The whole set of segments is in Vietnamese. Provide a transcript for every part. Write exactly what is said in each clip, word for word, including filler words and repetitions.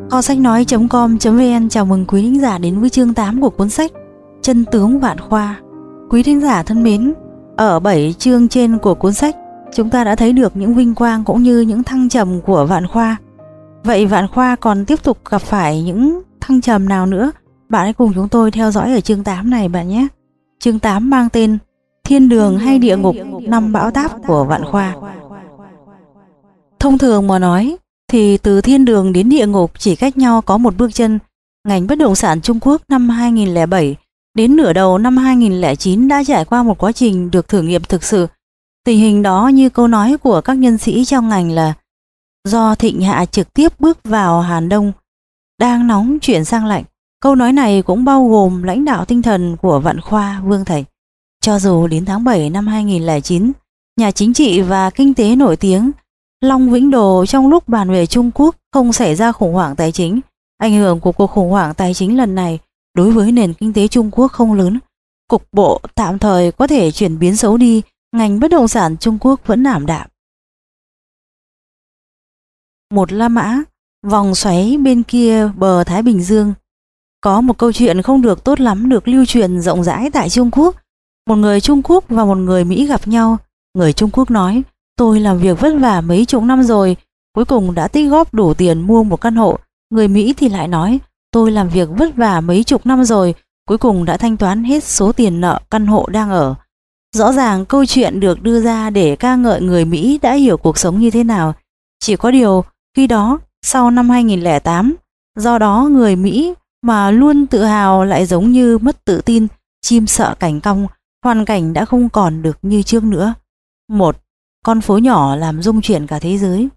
Kho sách nói chấm com chấm vn chào mừng quý thính giả đến với chương tám của cuốn sách Chân tướng Vạn Khoa. Quý thính giả thân mến, ở bảy chương trên của cuốn sách, chúng ta đã thấy được những vinh quang cũng như những thăng trầm của Vạn Khoa. Vậy Vạn Khoa còn tiếp tục gặp phải những thăng trầm nào nữa? Bạn hãy cùng chúng tôi theo dõi ở chương tám này bạn nhé. Chương tám mang tên Thiên đường hay địa ngục, năm bão táp của Vạn Khoa. Thông thường mà nói thì từ thiên đường đến địa ngục chỉ cách nhau có một bước chân. Ngành bất động sản Trung Quốc năm hai nghìn lẻ bảy đến nửa đầu năm hai nghìn lẻ chín đã trải qua một quá trình được thử nghiệm thực sự. Tình hình đó như câu nói của các nhân sĩ trong ngành là do thịnh hạ trực tiếp bước vào Hàn Đông, đang nóng chuyển sang lạnh. Câu nói này cũng bao gồm lãnh đạo tinh thần của Vạn Khoa Vương Thạch. Cho dù đến tháng bảy năm hai nghìn lẻ chín, nhà chính trị và kinh tế nổi tiếng Long Vĩnh Đồ trong lúc bàn về Trung Quốc không xảy ra khủng hoảng tài chính, ảnh hưởng của cuộc khủng hoảng tài chính lần này đối với nền kinh tế Trung Quốc không lớn, cục bộ tạm thời có thể chuyển biến xấu đi, ngành bất động sản Trung Quốc vẫn ảm đạm. Một La Mã, vòng xoáy bên kia bờ Thái Bình Dương. Có một câu chuyện không được tốt lắm được lưu truyền rộng rãi tại Trung Quốc. Một người Trung Quốc và một người Mỹ gặp nhau. Người Trung Quốc nói, tôi làm việc vất vả mấy chục năm rồi, cuối cùng đã tích góp đủ tiền mua một căn hộ. Người Mỹ thì lại nói, tôi làm việc vất vả mấy chục năm rồi, cuối cùng đã thanh toán hết số tiền nợ căn hộ đang ở. Rõ ràng câu chuyện được đưa ra để ca ngợi người Mỹ đã hiểu cuộc sống như thế nào. Chỉ có điều, khi đó, sau năm hai nghìn lẻ tám, do đó người Mỹ mà luôn tự hào lại giống như mất tự tin, chim sợ cảnh cong, hoàn cảnh đã không còn được như trước nữa. Một con phố nhỏ làm rung chuyển cả thế giới.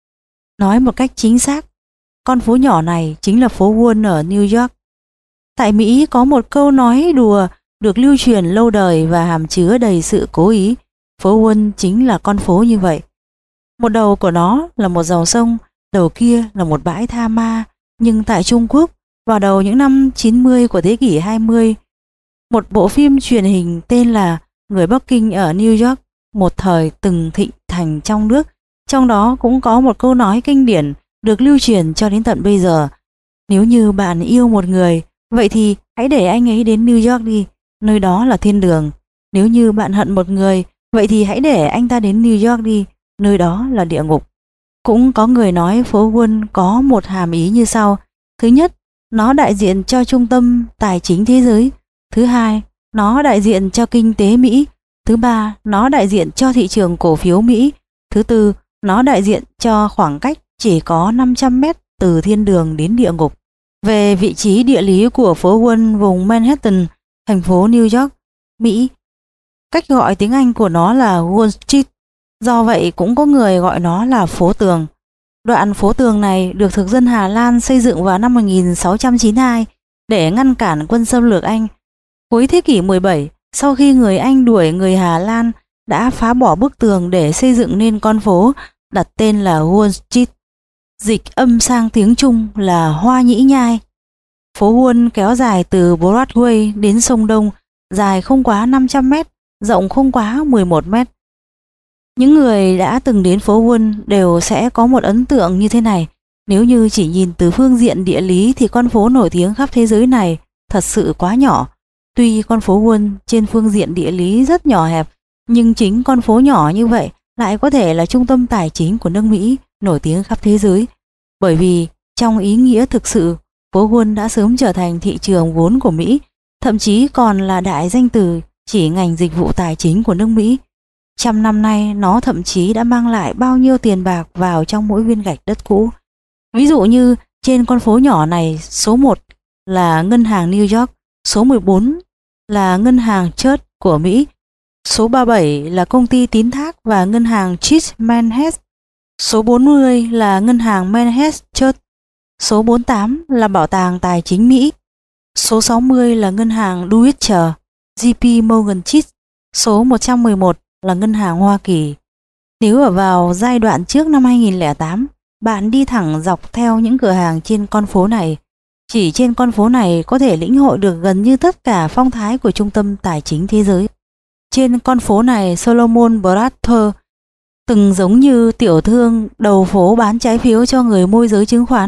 Nói một cách chính xác, con phố nhỏ này chính là phố Wall ở New York. Tại Mỹ có một câu nói đùa được lưu truyền lâu đời và hàm chứa đầy sự cố ý. Phố Wall chính là con phố như vậy. Một đầu của nó là một dòng sông, đầu kia là một bãi tha ma. Nhưng tại Trung Quốc, vào đầu những năm chín mươi của thế kỷ hai mươi, một bộ phim truyền hình tên là Người Bắc Kinh ở New York một thời từng thịnh hành trong nước. Trong đó cũng có một câu nói kinh điển được lưu truyền cho đến tận bây giờ. Nếu như bạn yêu một người, vậy thì hãy để anh ấy đến New York đi, nơi đó là thiên đường. Nếu như bạn hận một người, vậy thì hãy để anh ta đến New York đi, nơi đó là địa ngục. Cũng có người nói phố Wall có một hàm ý như sau. Thứ nhất, nó đại diện cho trung tâm tài chính thế giới. Thứ hai, nó đại diện cho kinh tế Mỹ. Thứ ba, nó đại diện cho thị trường cổ phiếu Mỹ. Thứ tư, nó đại diện cho khoảng cách chỉ có năm trăm mét từ thiên đường đến địa ngục. Về vị trí địa lý của phố Wall vùng Manhattan, thành phố New York, Mỹ, cách gọi tiếng Anh của nó là Wall Street. Do vậy cũng có người gọi nó là phố tường. Đoạn phố tường này được thực dân Hà Lan xây dựng vào năm một nghìn sáu trăm chín mươi hai để ngăn cản quân xâm lược Anh. Cuối thế kỷ mười bảy, sau khi người Anh đuổi người Hà Lan đã phá bỏ bức tường để xây dựng nên con phố đặt tên là Wall Street. Dịch âm sang tiếng Trung là Hoa Nhĩ Nhai. Phố Wall kéo dài từ Broadway đến sông Đông, dài không quá năm trăm mét, rộng không quá mười một mét. Những người đã từng đến phố Wall đều sẽ có một ấn tượng như thế này. Nếu như chỉ nhìn từ phương diện địa lý thì con phố nổi tiếng khắp thế giới này thật sự quá nhỏ. Tuy con phố Wall trên phương diện địa lý rất nhỏ hẹp, nhưng chính con phố nhỏ như vậy lại có thể là trung tâm tài chính của nước Mỹ nổi tiếng khắp thế giới. Bởi vì trong ý nghĩa thực sự, phố Wall đã sớm trở thành thị trường vốn của Mỹ, thậm chí còn là đại danh từ chỉ ngành dịch vụ tài chính của nước Mỹ. Trăm năm nay nó thậm chí đã mang lại bao nhiêu tiền bạc vào trong mỗi viên gạch đất cũ. Ví dụ như trên con phố nhỏ này, số một là ngân hàng New York, số mười bốn là ngân hàng Chase của Mỹ, số ba mươi bảy là công ty tín thác và ngân hàng Chase Manhattan, số bốn mươi là ngân hàng Manhattan Chase, số bốn mươi tám là bảo tàng tài chính Mỹ, số sáu mươi là ngân hàng Deutsche J P Morgan Chase, số một trăm mười một là ngân hàng Hoa Kỳ. Nếu ở vào giai đoạn trước năm hai nghìn lẻ tám, bạn đi thẳng dọc theo những cửa hàng trên con phố này, chỉ trên con phố này có thể lĩnh hội được gần như tất cả phong thái của trung tâm tài chính thế giới. Trên con phố này, Solomon Brothers từng giống như tiểu thương đầu phố bán trái phiếu cho người môi giới chứng khoán.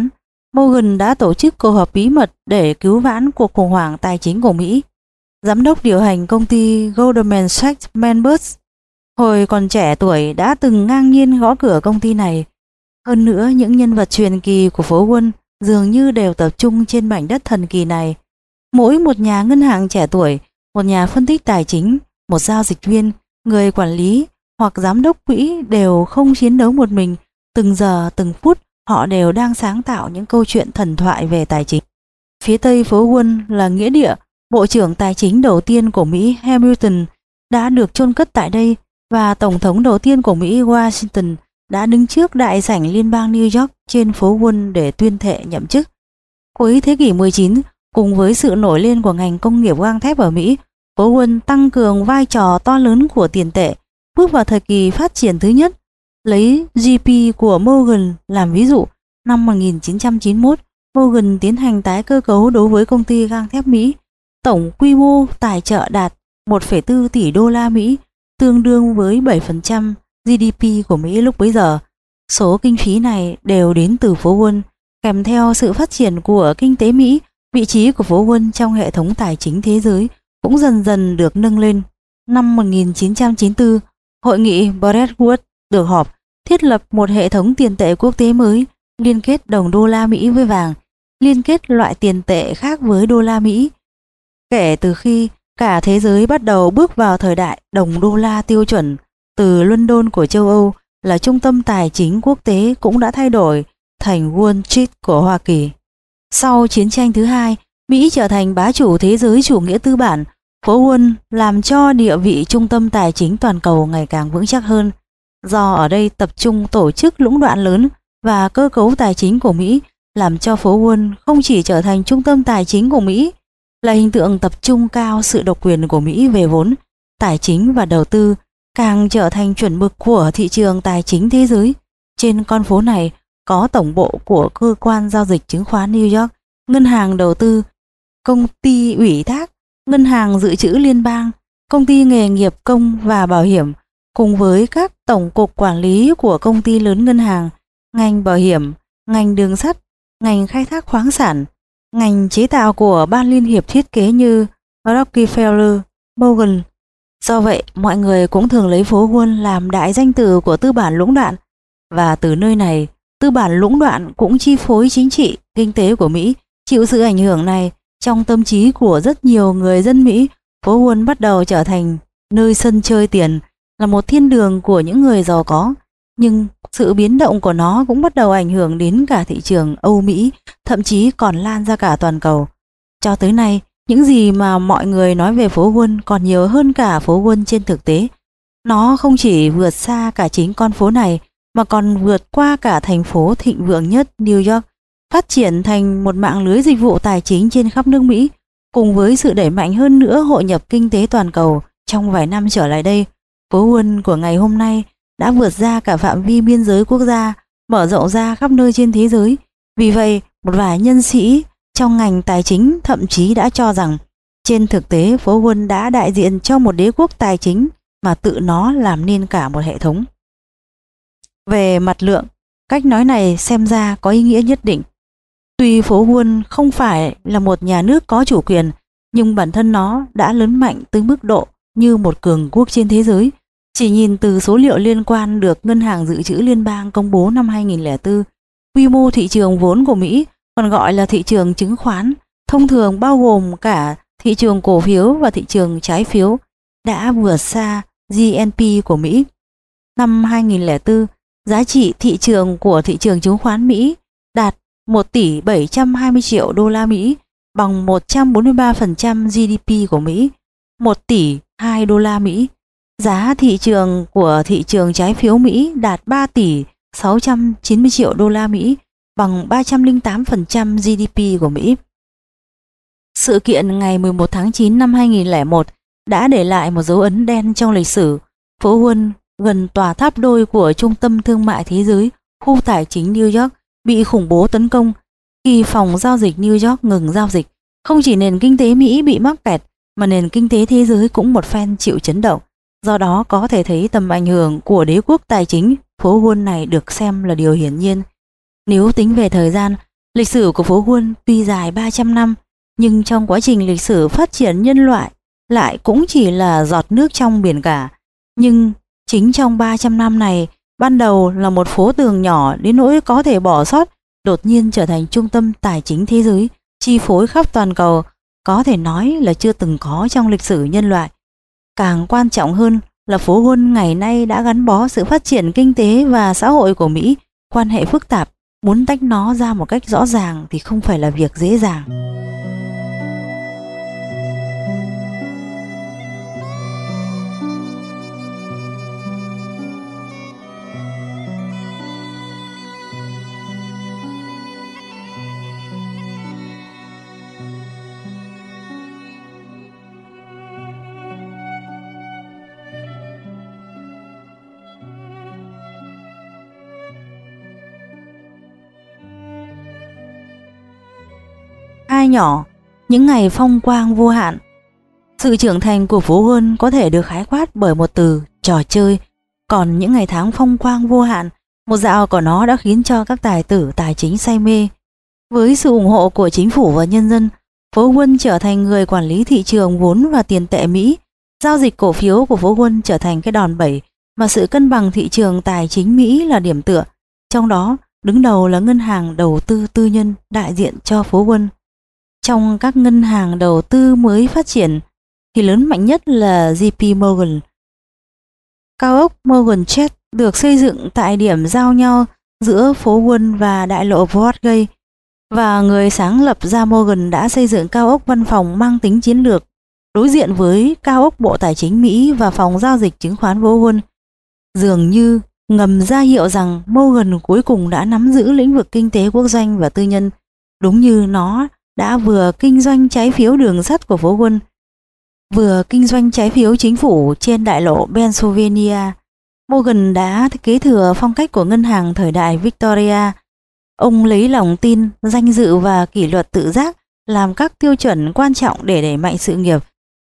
Morgan đã tổ chức cuộc họp bí mật để cứu vãn cuộc khủng hoảng tài chính của Mỹ. Giám đốc điều hành công ty Goldman Sachs Manbus hồi còn trẻ tuổi đã từng ngang nhiên gõ cửa công ty này. Hơn nữa, những nhân vật truyền kỳ của phố Wall dường như đều tập trung trên mảnh đất thần kỳ này. Mỗi một nhà ngân hàng trẻ tuổi, một nhà phân tích tài chính, một giao dịch viên, người quản lý hoặc giám đốc quỹ đều không chiến đấu một mình. Từng giờ, từng phút, họ đều đang sáng tạo những câu chuyện thần thoại về tài chính. Phía tây phố Wall là nghĩa địa. Bộ trưởng tài chính đầu tiên của Mỹ Hamilton đã được chôn cất tại đây, và Tổng thống đầu tiên của Mỹ Washington đã đứng trước đại sảnh liên bang New York trên phố Wall để tuyên thệ nhậm chức. Cuối thế kỷ mười chín, cùng với sự nổi lên của ngành công nghiệp gang thép ở Mỹ, phố Wall tăng cường vai trò to lớn của tiền tệ, bước vào thời kỳ phát triển thứ nhất. Lấy giê pê của Morgan làm ví dụ, năm một nghìn chín trăm chín mươi mốt, Morgan tiến hành tái cơ cấu đối với công ty gang thép Mỹ. Tổng quy mô tài trợ đạt một phẩy bốn tỷ đô la Mỹ, tương đương với bảy phần trăm giê đê pê của Mỹ lúc bấy giờ. Số kinh phí này đều đến từ phố Wall. Kèm theo sự phát triển của kinh tế Mỹ, vị trí của phố Wall trong hệ thống tài chính thế giới cũng dần dần được nâng lên. Năm một nghìn chín trăm chín mươi tư, Hội nghị Bretton Woods được họp, thiết lập một hệ thống tiền tệ quốc tế mới, liên kết đồng đô la Mỹ với vàng, liên kết loại tiền tệ khác với đô la Mỹ. Kể từ khi cả thế giới bắt đầu bước vào thời đại đồng đô la tiêu chuẩn, từ London của châu Âu là trung tâm tài chính quốc tế cũng đã thay đổi thành Wall Street của Hoa Kỳ. Sau chiến tranh thứ hai, Mỹ trở thành bá chủ thế giới chủ nghĩa tư bản. Phố Wall làm cho địa vị trung tâm tài chính toàn cầu ngày càng vững chắc hơn. Do ở đây tập trung tổ chức lũng đoạn lớn và cơ cấu tài chính của Mỹ, làm cho phố Wall không chỉ trở thành trung tâm tài chính của Mỹ, là hình tượng tập trung cao sự độc quyền của Mỹ về vốn, tài chính và đầu tư, càng trở thành chuẩn mực của thị trường tài chính thế giới. Trên con phố này có tổng bộ của cơ quan giao dịch chứng khoán New York, ngân hàng đầu tư, công ty ủy thác, ngân hàng dự trữ liên bang, công ty nghề nghiệp công và bảo hiểm, cùng với các tổng cục quản lý của công ty lớn ngân hàng, ngành bảo hiểm, ngành đường sắt, ngành khai thác khoáng sản, ngành chế tạo của ban liên hiệp thiết kế như Rockefeller, Morgan. Do vậy, mọi người cũng thường lấy phố Wall làm đại danh từ của tư bản lũng đoạn, và từ nơi này, tư bản lũng đoạn cũng chi phối chính trị, kinh tế của Mỹ. Chịu sự ảnh hưởng này, trong tâm trí của rất nhiều người dân Mỹ, phố Wall bắt đầu trở thành nơi sân chơi tiền, là một thiên đường của những người giàu có. Nhưng sự biến động của nó cũng bắt đầu ảnh hưởng đến cả thị trường Âu Mỹ, thậm chí còn lan ra cả toàn cầu. Cho tới nay, những gì mà mọi người nói về phố Wall còn nhiều hơn cả phố Wall trên thực tế. Nó không chỉ vượt xa cả chính con phố này, mà còn vượt qua cả thành phố thịnh vượng nhất New York, phát triển thành một mạng lưới dịch vụ tài chính trên khắp nước Mỹ. Cùng với sự đẩy mạnh hơn nữa hội nhập kinh tế toàn cầu trong vài năm trở lại đây, phố Wall của ngày hôm nay đã vượt ra cả phạm vi biên giới quốc gia, mở rộng ra khắp nơi trên thế giới. Vì vậy, một vài nhân sĩ trong ngành tài chính thậm chí đã cho rằng trên thực tế phố Wall đã đại diện cho một đế quốc tài chính mà tự nó làm nên cả một hệ thống. Về mặt lượng, cách nói này xem ra có ý nghĩa nhất định. Tuy phố Wall không phải là một nhà nước có chủ quyền, nhưng bản thân nó đã lớn mạnh tới mức độ như một cường quốc trên thế giới. Chỉ nhìn từ số liệu liên quan được Ngân hàng Dự trữ Liên bang công bố năm hai nghìn không trăm lẻ bốn, quy mô thị trường vốn của Mỹ, còn gọi là thị trường chứng khoán, thông thường bao gồm cả thị trường cổ phiếu và thị trường trái phiếu, đã vượt xa giê en pê của Mỹ. Năm hai nghìn không trăm lẻ bốn, giá trị thị trường của thị trường chứng khoán Mỹ đạt một tỷ bảy trăm hai mươi triệu đô la Mỹ, bằng một trăm bốn mươi ba phần trăm giê đê pê của Mỹ, một tỷ hai đô la Mỹ. Giá thị trường của thị trường trái phiếu Mỹ đạt ba tỷ sáu trăm chín mươi triệu đô la Mỹ, bằng ba trăm lẻ tám phần trăm giê đê pê của Mỹ. Sự kiện ngày mười một tháng chín năm hai nghìn không trăm lẻ một đã để lại một dấu ấn đen trong lịch sử. Phố Wall, gần tòa tháp đôi của trung tâm thương mại thế giới, khu tài chính New York, bị khủng bố tấn công. Khi phòng giao dịch New York ngừng giao dịch, không chỉ nền kinh tế Mỹ bị mắc kẹt, mà nền kinh tế thế giới cũng một phen chịu chấn động. Do đó có thể thấy tầm ảnh hưởng của đế quốc tài chính phố Wall này được xem là điều hiển nhiên. Nếu tính về thời gian, Lịch sử của phố Wall tuy dài ba trăm năm, nhưng trong quá trình lịch sử phát triển nhân loại lại cũng chỉ là giọt nước trong biển cả. Nhưng chính trong ba trăm năm này, ban đầu là một phố tường nhỏ đến nỗi có thể bỏ sót, đột nhiên trở thành trung tâm tài chính thế giới, chi phối khắp toàn cầu, có thể nói là chưa từng có trong lịch sử nhân loại. Càng quan trọng hơn là phố Wall ngày nay đã gắn bó sự phát triển kinh tế và xã hội của Mỹ, quan hệ phức tạp, muốn tách nó ra một cách rõ ràng thì không phải là việc dễ dàng. Hai nhỏ, những ngày phong quang vô hạn. Sự trưởng thành của phố Wall có thể được khái quát bởi một từ: trò chơi. Còn những ngày tháng phong quang vô hạn, một dạo của nó đã khiến cho các tài tử tài chính say mê. Với sự ủng hộ của chính phủ và nhân dân, phố Wall trở thành người quản lý thị trường vốn và tiền tệ Mỹ. Giao dịch cổ phiếu của phố Wall trở thành cái đòn bẩy mà sự cân bằng thị trường tài chính Mỹ là điểm tựa. Trong đó, đứng đầu là ngân hàng đầu tư tư nhân đại diện cho phố Wall. Trong các ngân hàng đầu tư mới phát triển thì lớn mạnh nhất là J P Morgan. Cao ốc Morgan Chase được xây dựng tại điểm giao nhau giữa phố Wall và đại lộ Broadway, và người sáng lập ra Morgan đã xây dựng cao ốc văn phòng mang tính chiến lược đối diện với cao ốc Bộ Tài chính Mỹ và phòng giao dịch chứng khoán phố Wall, dường như ngầm ra hiệu rằng Morgan cuối cùng đã nắm giữ lĩnh vực kinh tế quốc doanh và tư nhân, đúng như nó đã vừa kinh doanh trái phiếu đường sắt của phố Wall, vừa kinh doanh trái phiếu chính phủ trên đại lộ Pennsylvania. Morgan đã kế thừa phong cách của ngân hàng thời đại Victoria. Ông lấy lòng tin, danh dự và kỷ luật tự giác làm các tiêu chuẩn quan trọng để đẩy mạnh sự nghiệp.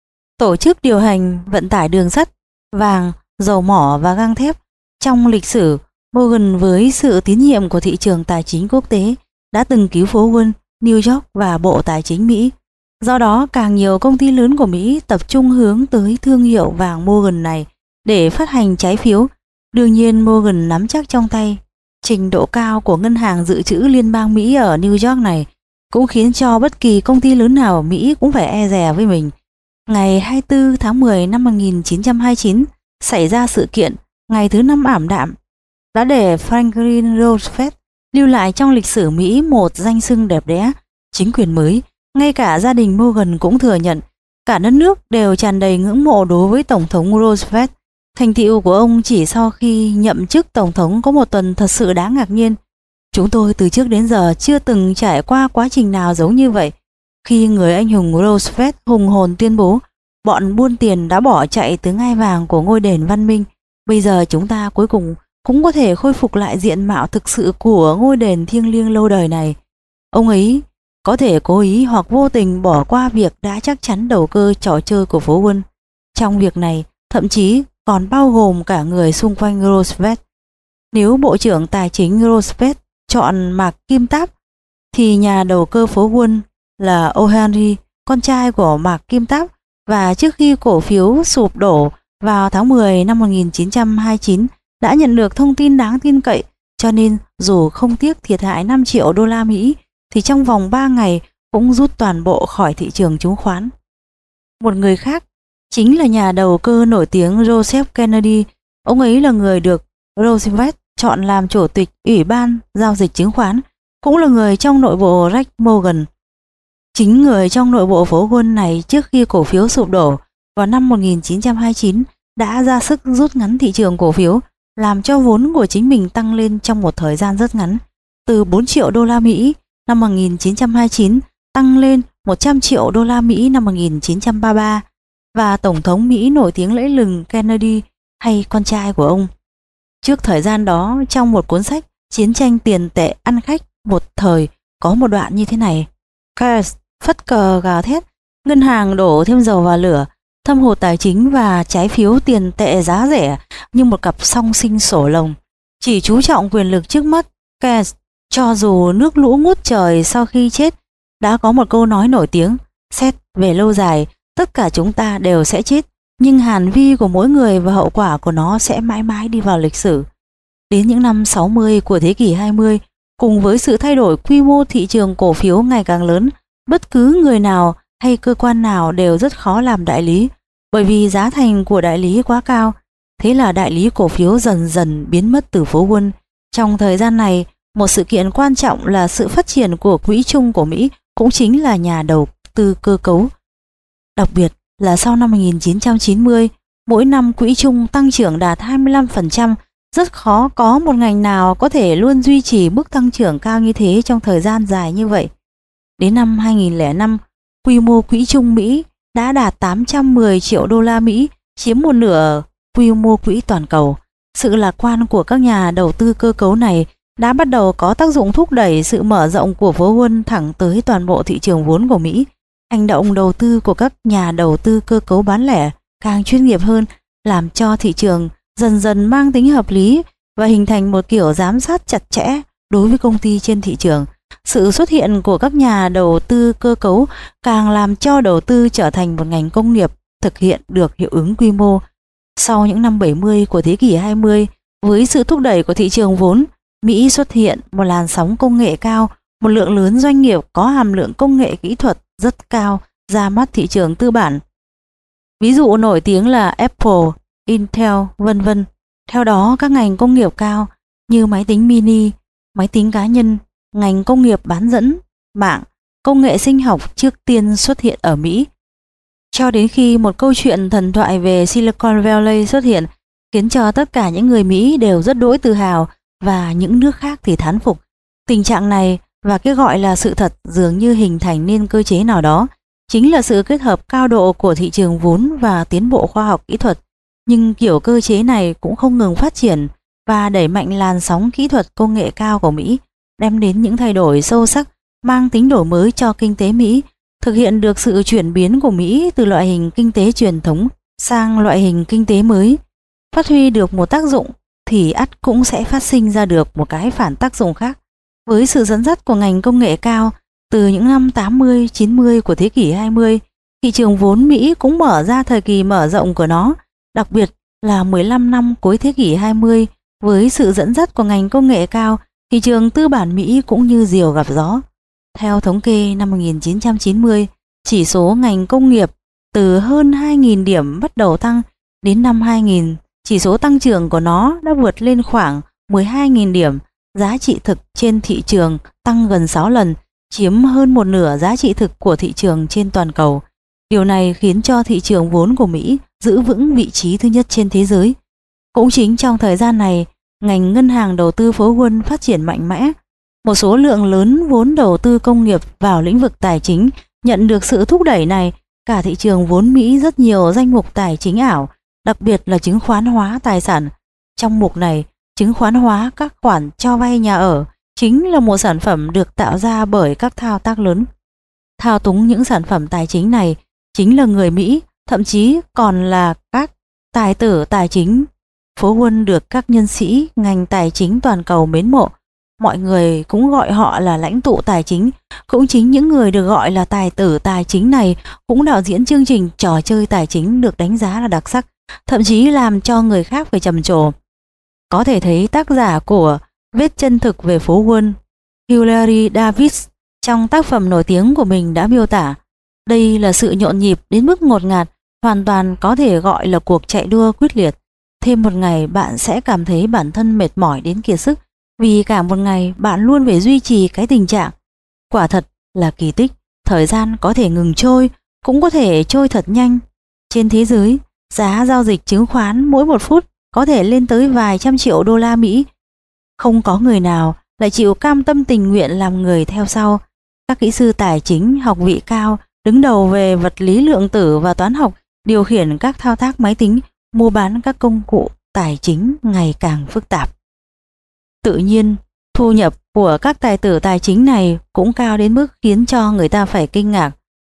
Tổ chức điều hành vận tải đường sắt, vàng, dầu mỏ và gang thép. Trong lịch sử, Morgan với sự tín nhiệm của thị trường tài chính quốc tế đã từng cứu phố Wall, New York và Bộ Tài chính Mỹ. Do đó, càng nhiều công ty lớn của Mỹ tập trung hướng tới thương hiệu vàng Morgan này để phát hành trái phiếu. Đương nhiên, Morgan nắm chắc trong tay trình độ cao của ngân hàng dự trữ liên bang Mỹ ở New York này, cũng khiến cho bất kỳ công ty lớn nào ở Mỹ cũng phải e dè với mình. Ngày hai mươi tư tháng mười năm một nghìn chín trăm hai mươi chín xảy ra sự kiện ngày thứ năm ảm đạm đã để Franklin Roosevelt lưu lại trong lịch sử Mỹ một danh xưng đẹp đẽ. Chính quyền mới, ngay cả gia đình Morgan cũng thừa nhận, cả đất nước đều tràn đầy ngưỡng mộ đối với Tổng thống Roosevelt. Thành tựu của ông chỉ sau khi nhậm chức Tổng thống có một tuần thật sự đáng ngạc nhiên. Chúng tôi từ trước đến giờ chưa từng trải qua quá trình nào giống như vậy. Khi người anh hùng Roosevelt hùng hồn tuyên bố bọn buôn tiền đã bỏ chạy từ ngai vàng của ngôi đền văn minh, bây giờ chúng ta cuối cùng cũng có thể khôi phục lại diện mạo thực sự của ngôi đền thiêng liêng lâu đời này. Ông ấy có thể cố ý hoặc vô tình bỏ qua việc đã chắc chắn đầu cơ trò chơi của phố Wall. Trong việc này, thậm chí còn bao gồm cả người xung quanh Roosevelt. Nếu Bộ trưởng Tài chính Roosevelt chọn Mạc Kim Táp, thì nhà đầu cơ phố Wall là O. Henry, con trai của Mạc Kim Táp, và trước khi cổ phiếu sụp đổ vào tháng mười năm một nghìn chín trăm hai mươi chín đã nhận được thông tin đáng tin cậy, cho nên dù không tiếc thiệt hại năm triệu đô la Mỹ thì trong vòng ba ngày cũng rút toàn bộ khỏi thị trường chứng khoán. Một người khác chính là nhà đầu cơ nổi tiếng Joseph Kennedy. Ông ấy là người được Roosevelt chọn làm chủ tịch Ủy ban Giao dịch Chứng khoán, cũng là người trong nội bộ Rex Morgan. Chính người trong nội bộ phố Wall này trước khi cổ phiếu sụp đổ vào năm một nghìn chín trăm hai mươi chín đã ra sức rút ngắn thị trường cổ phiếu, làm cho vốn của chính mình tăng lên trong một thời gian rất ngắn, từ bốn triệu đô la Mỹ năm một nghìn chín trăm hai mươi chín tăng lên một trăm triệu đô la Mỹ năm một nghìn chín trăm ba mươi ba, và Tổng thống Mỹ nổi tiếng lẫy lừng Kennedy hay con trai của ông. Trước thời gian đó, trong một cuốn sách Chiến tranh tiền tệ ăn khách một thời, có một đoạn như thế này: Chaos phất cờ gào thét, ngân hàng đổ thêm dầu vào lửa, thâm hụt tài chính và trái phiếu tiền tệ giá rẻ như một cặp song sinh sổ lồng, chỉ chú trọng quyền lực trước mắt. Chaos Cho dù nước lũ ngút trời sau khi chết, đã có một câu nói nổi tiếng, xét về lâu dài, tất cả chúng ta đều sẽ chết, nhưng hàn vi của mỗi người và hậu quả của nó sẽ mãi mãi đi vào lịch sử. Đến những năm sáu mươi của thế kỷ hai mươi, cùng với sự thay đổi quy mô thị trường cổ phiếu ngày càng lớn, bất cứ người nào hay cơ quan nào đều rất khó làm đại lý, bởi vì giá thành của đại lý quá cao. Thế là đại lý cổ phiếu dần dần biến mất từ phố Wall. Trong thời gian này, một sự kiện quan trọng là sự phát triển của quỹ chung của Mỹ, cũng chính là nhà đầu tư cơ cấu. Đặc biệt là sau năm một nghìn chín trăm chín mươi, mỗi năm quỹ chung tăng trưởng đạt hai mươi lăm phần trăm, rất khó có một ngành nào có thể luôn duy trì mức tăng trưởng cao như thế trong thời gian dài như vậy. Đến năm hai nghìn lẻ năm, quy mô quỹ chung Mỹ đã đạt tám trăm mười triệu đô la Mỹ, chiếm một nửa quy mô quỹ toàn cầu. Sự lạc quan của các nhà đầu tư cơ cấu này đã bắt đầu có tác dụng thúc đẩy sự mở rộng của phố Wall thẳng tới toàn bộ thị trường vốn của Mỹ. Hành động đầu tư của các nhà đầu tư cơ cấu bán lẻ càng chuyên nghiệp hơn, làm cho thị trường dần dần mang tính hợp lý và hình thành một kiểu giám sát chặt chẽ đối với công ty trên thị trường. Sự xuất hiện của các nhà đầu tư cơ cấu càng làm cho đầu tư trở thành một ngành công nghiệp thực hiện được hiệu ứng quy mô. Sau những năm bảy mươi của thế kỷ hai mươi, với sự thúc đẩy của thị trường vốn, Mỹ xuất hiện một làn sóng công nghệ cao, một lượng lớn doanh nghiệp có hàm lượng công nghệ kỹ thuật rất cao ra mắt thị trường tư bản. Ví dụ nổi tiếng là Apple, Intel, vân vân. Theo đó, các ngành công nghiệp cao như máy tính mini, máy tính cá nhân, ngành công nghiệp bán dẫn, mạng, công nghệ sinh học trước tiên xuất hiện ở Mỹ. Cho đến khi một câu chuyện thần thoại về Silicon Valley xuất hiện, khiến cho tất cả những người Mỹ đều rất đỗi tự hào và những nước khác thì thán phục. Tình trạng này và cái gọi là sự thật dường như hình thành nên cơ chế nào đó, chính là sự kết hợp cao độ của thị trường vốn và tiến bộ khoa học kỹ thuật. Nhưng kiểu cơ chế này cũng không ngừng phát triển và đẩy mạnh làn sóng kỹ thuật công nghệ cao của Mỹ, đem đến những thay đổi sâu sắc mang tính đổi mới cho kinh tế Mỹ, thực hiện được sự chuyển biến của Mỹ từ loại hình kinh tế truyền thống sang loại hình kinh tế mới. Phát huy được một tác dụng thì ắt cũng sẽ phát sinh ra được một cái phản tác dụng khác. Với sự dẫn dắt của ngành công nghệ cao, từ những năm tám mươi, chín mươi của thế kỷ hai mươi, thị trường vốn Mỹ cũng mở ra thời kỳ mở rộng của nó, đặc biệt là mười lăm năm cuối thế kỷ hai mươi, với sự dẫn dắt của ngành công nghệ cao, thị trường tư bản Mỹ cũng như diều gặp gió. Theo thống kê năm một nghìn chín trăm chín mươi, chỉ số ngành công nghiệp từ hơn hai nghìn điểm bắt đầu tăng, đến năm hai nghìn, chỉ số tăng trưởng của nó đã vượt lên khoảng mười hai nghìn điểm, giá trị thực trên thị trường tăng gần sáu lần, chiếm hơn một nửa giá trị thực của thị trường trên toàn cầu. Điều này khiến cho thị trường vốn của Mỹ giữ vững vị trí thứ nhất trên thế giới. Cũng chính trong thời gian này, ngành ngân hàng đầu tư phố Wall phát triển mạnh mẽ. Một số lượng lớn vốn đầu tư công nghiệp vào lĩnh vực tài chính nhận được sự thúc đẩy này. Cả thị trường vốn Mỹ rất nhiều danh mục tài chính ảo, đặc biệt là chứng khoán hóa tài sản. Trong mục này, chứng khoán hóa các khoản cho vay nhà ở chính là một sản phẩm được tạo ra bởi các thao tác lớn. Thao túng những sản phẩm tài chính này chính là người Mỹ, thậm chí còn là các tài tử tài chính. Phố Wall được các nhân sĩ ngành tài chính toàn cầu mến mộ. Mọi người cũng gọi họ là lãnh tụ tài chính. Cũng chính những người được gọi là tài tử tài chính này cũng đạo diễn chương trình trò chơi tài chính được đánh giá là đặc sắc, thậm chí làm cho người khác phải trầm trồ. Có thể thấy tác giả của Vết chân thực về phố Wall, Hilary Davis, trong tác phẩm nổi tiếng của mình đã miêu tả đây là sự nhộn nhịp đến mức ngột ngạt, hoàn toàn có thể gọi là cuộc chạy đua quyết liệt. Thêm một ngày bạn sẽ cảm thấy bản thân mệt mỏi đến kiệt sức, vì cả một ngày bạn luôn phải duy trì cái tình trạng. Quả thật là kỳ tích, thời gian có thể ngừng trôi, cũng có thể trôi thật nhanh. Trên thế giới, giá giao dịch chứng khoán mỗi một phút có thể lên tới vài trăm triệu đô la Mỹ. Không có người nào lại chịu cam tâm tình nguyện làm người theo sau. Các kỹ sư tài chính học vị cao, đứng đầu về vật lý lượng tử và toán học, điều khiển các thao tác máy tính, mua bán các công cụ tài chính ngày càng phức tạp. Tự nhiên, thu nhập của các tài tử tài chính này cũng cao đến mức khiến cho người ta phải kinh ngạc.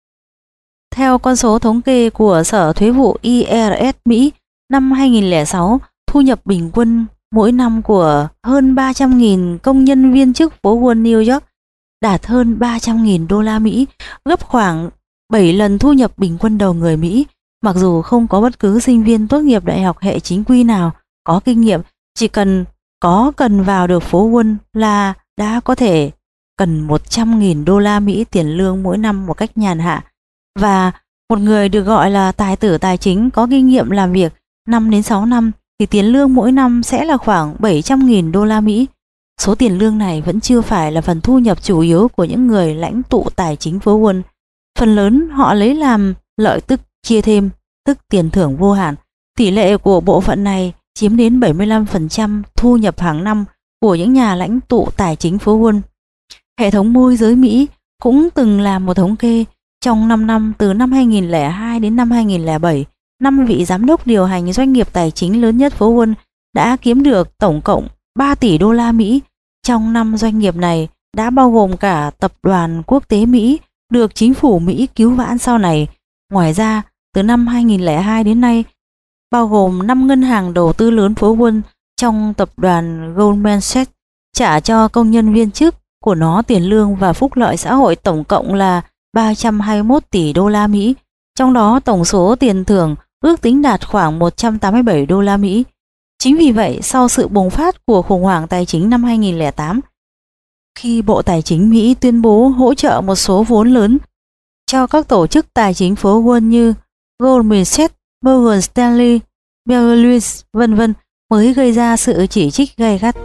Theo con số thống kê của Sở Thuế vụ i rờ ét Mỹ, năm hai nghìn lẻ sáu, thu nhập bình quân mỗi năm của hơn ba trăm nghìn công nhân viên chức phố Wall New York đạt hơn ba trăm nghìn đô la Mỹ, gấp khoảng bảy lần thu nhập bình quân đầu người Mỹ. Mặc dù không có bất cứ sinh viên tốt nghiệp đại học hệ chính quy nào có kinh nghiệm, chỉ cần có cần vào được phố Wall là đã có thể cần một trăm nghìn đô la Mỹ tiền lương mỗi năm một cách nhàn hạ. Và một người được gọi là tài tử tài chính có kinh nghiệm làm việc năm đến sáu năm thì tiền lương mỗi năm sẽ là khoảng bảy trăm nghìn đô la Mỹ. Số tiền lương này vẫn chưa phải là phần thu nhập chủ yếu của những người lãnh tụ tài chính phố Wall. Phần lớn họ lấy làm lợi tức chia thêm, tức tiền thưởng vô hạn. Tỷ lệ của bộ phận này chiếm đến bảy mươi lăm phần trăm thu nhập hàng năm của những nhà lãnh tụ tài chính phố Wall. Hệ thống môi giới Mỹ cũng từng làm một thống kê trong năm năm từ năm hai nghìn không trăm lẻ hai đến năm hai nghìn không trăm lẻ bảy, năm vị giám đốc điều hành doanh nghiệp tài chính lớn nhất phố Wall đã kiếm được tổng cộng ba tỷ đô la Mỹ. Trong năm doanh nghiệp này đã bao gồm cả tập đoàn quốc tế Mỹ được chính phủ Mỹ cứu vãn sau này. Ngoài ra, từ năm hai nghìn không trăm lẻ hai đến nay, bao gồm năm ngân hàng đầu tư lớn phố Wall trong tập đoàn Goldman Sachs trả cho công nhân viên chức của nó tiền lương và phúc lợi xã hội tổng cộng là ba trăm hai mươi mốt tỷ đô la Mỹ. Trong đó tổng số tiền thưởng ước tính đạt khoảng một trăm tám mươi bảy đô la Mỹ. Chính vì vậy, sau sự bùng phát của khủng hoảng tài chính năm hai nghìn không trăm lẻ tám, khi Bộ Tài chính Mỹ tuyên bố hỗ trợ một số vốn lớn cho các tổ chức tài chính phố Wall như Goldman Sachs, Morgan Stanley, Merrill Lynch, vân vân mới gây ra sự chỉ trích gay gắt.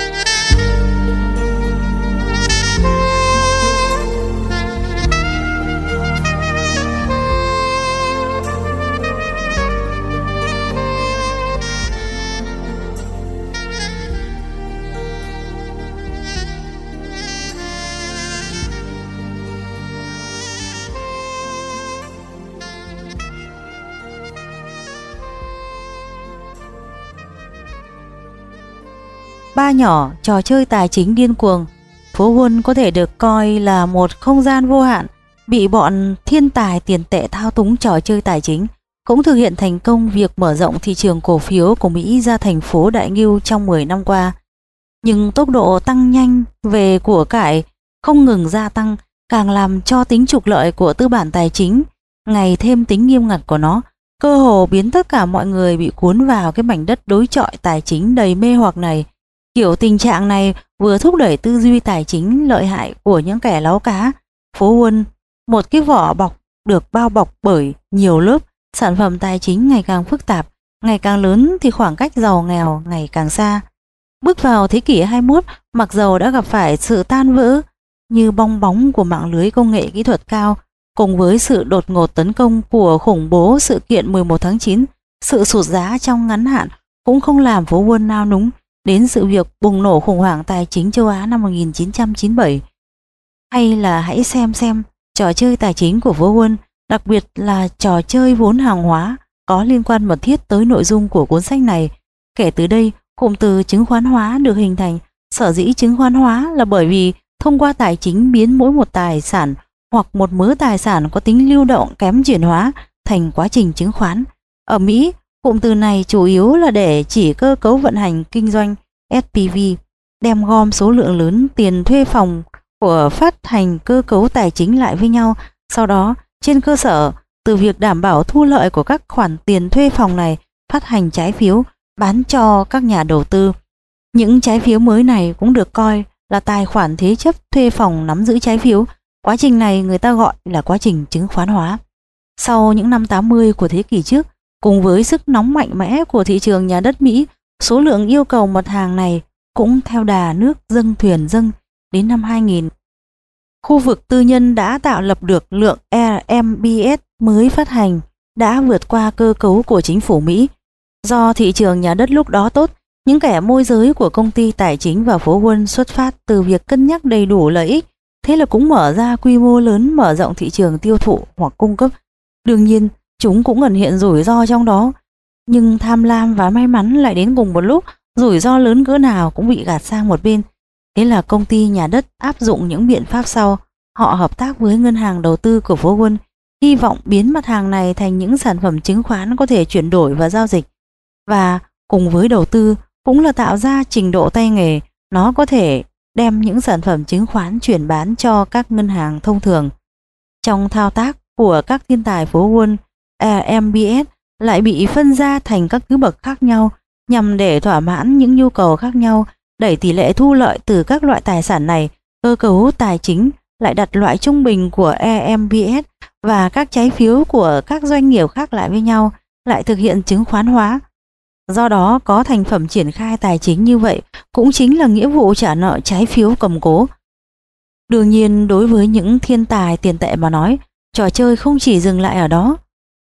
Ba nhỏ trò chơi tài chính điên cuồng. Phố Wall có thể được coi là một không gian vô hạn bị bọn thiên tài tiền tệ thao túng trò chơi tài chính, cũng thực hiện thành công việc mở rộng thị trường cổ phiếu của Mỹ ra thành phố đại ngưu trong mười năm qua. Nhưng tốc độ tăng nhanh về của cải không ngừng gia tăng, càng làm cho tính trục lợi của tư bản tài chính ngày thêm tính nghiêm ngặt của nó, cơ hồ biến tất cả mọi người bị cuốn vào cái mảnh đất đối chọi tài chính đầy mê hoặc này. Kiểu tình trạng này vừa thúc đẩy tư duy tài chính lợi hại của những kẻ láu cá. Phố Wall, một cái vỏ bọc được bao bọc bởi nhiều lớp sản phẩm tài chính ngày càng phức tạp, ngày càng lớn thì khoảng cách giàu nghèo ngày càng xa. Bước vào thế kỷ hai mươi mốt, mặc dầu đã gặp phải sự tan vỡ như bong bóng của mạng lưới công nghệ kỹ thuật cao, cùng với sự đột ngột tấn công của khủng bố sự kiện mười một tháng chín, sự sụt giá trong ngắn hạn cũng không làm phố Wall nao núng đến sự việc bùng nổ khủng hoảng tài chính châu Á năm một nghìn chín trăm chín mươi bảy. Hay là hãy xem xem trò chơi tài chính của phố Wall, đặc biệt là trò chơi vốn hàng hóa, có liên quan mật thiết tới nội dung của cuốn sách này. Kể từ đây, cụm từ chứng khoán hóa được hình thành. Sở dĩ chứng khoán hóa là bởi vì thông qua tài chính biến mỗi một tài sản hoặc một mớ tài sản có tính lưu động kém chuyển hóa thành quá trình chứng khoán. Ở Mỹ, cụm từ này chủ yếu là để chỉ cơ cấu vận hành kinh doanh ét pê vê, đem gom số lượng lớn tiền thuê phòng của phát hành cơ cấu tài chính lại với nhau. Sau đó, trên cơ sở từ việc đảm bảo thu lợi của các khoản tiền thuê phòng này, phát hành trái phiếu bán cho các nhà đầu tư. Những trái phiếu mới này cũng được coi là tài khoản thế chấp thuê phòng nắm giữ trái phiếu. Quá trình này người ta gọi là quá trình chứng khoán hóa. Sau những năm tám mươi của thế kỷ trước, cùng với sức nóng mạnh mẽ của thị trường nhà đất Mỹ, số lượng yêu cầu mặt hàng này cũng theo đà nước dâng thuyền dâng. Đến năm hai nghìn, khu vực tư nhân đã tạo lập được lượng em bê ét mới phát hành đã vượt qua cơ cấu của chính phủ Mỹ. Do thị trường nhà đất lúc đó tốt, những kẻ môi giới của công ty tài chính và phố Wall xuất phát từ việc cân nhắc đầy đủ lợi ích, thế là cũng mở ra quy mô lớn mở rộng thị trường tiêu thụ hoặc cung cấp. Đương nhiên, chúng cũng ẩn hiện rủi ro trong đó, nhưng tham lam và may mắn lại đến cùng một lúc, rủi ro lớn cỡ nào cũng bị gạt sang một bên. Thế là công ty nhà đất áp dụng những biện pháp sau. Họ hợp tác với ngân hàng đầu tư của phố Wall, hy vọng biến mặt hàng này thành những sản phẩm chứng khoán có thể chuyển đổi và giao dịch. Và cùng với đầu tư, cũng là tạo ra trình độ tay nghề. Nó có thể đem những sản phẩm chứng khoán chuyển bán cho các ngân hàng thông thường. Trong thao tác của các thiên tài phố Wall, a em bê ét lại bị phân ra thành các thứ bậc khác nhau nhằm để thỏa mãn những nhu cầu khác nhau, đẩy tỷ lệ thu lợi từ các loại tài sản này. Cơ cấu tài chính lại đặt loại trung bình của a em bê ét và các trái phiếu của các doanh nghiệp khác lại với nhau, lại thực hiện chứng khoán hóa. Do đó, có thành phẩm triển khai tài chính như vậy cũng chính là nghĩa vụ trả nợ trái phiếu cầm cố. Đương nhiên, đối với những thiên tài tiền tệ mà nói, trò chơi không chỉ dừng lại ở đó.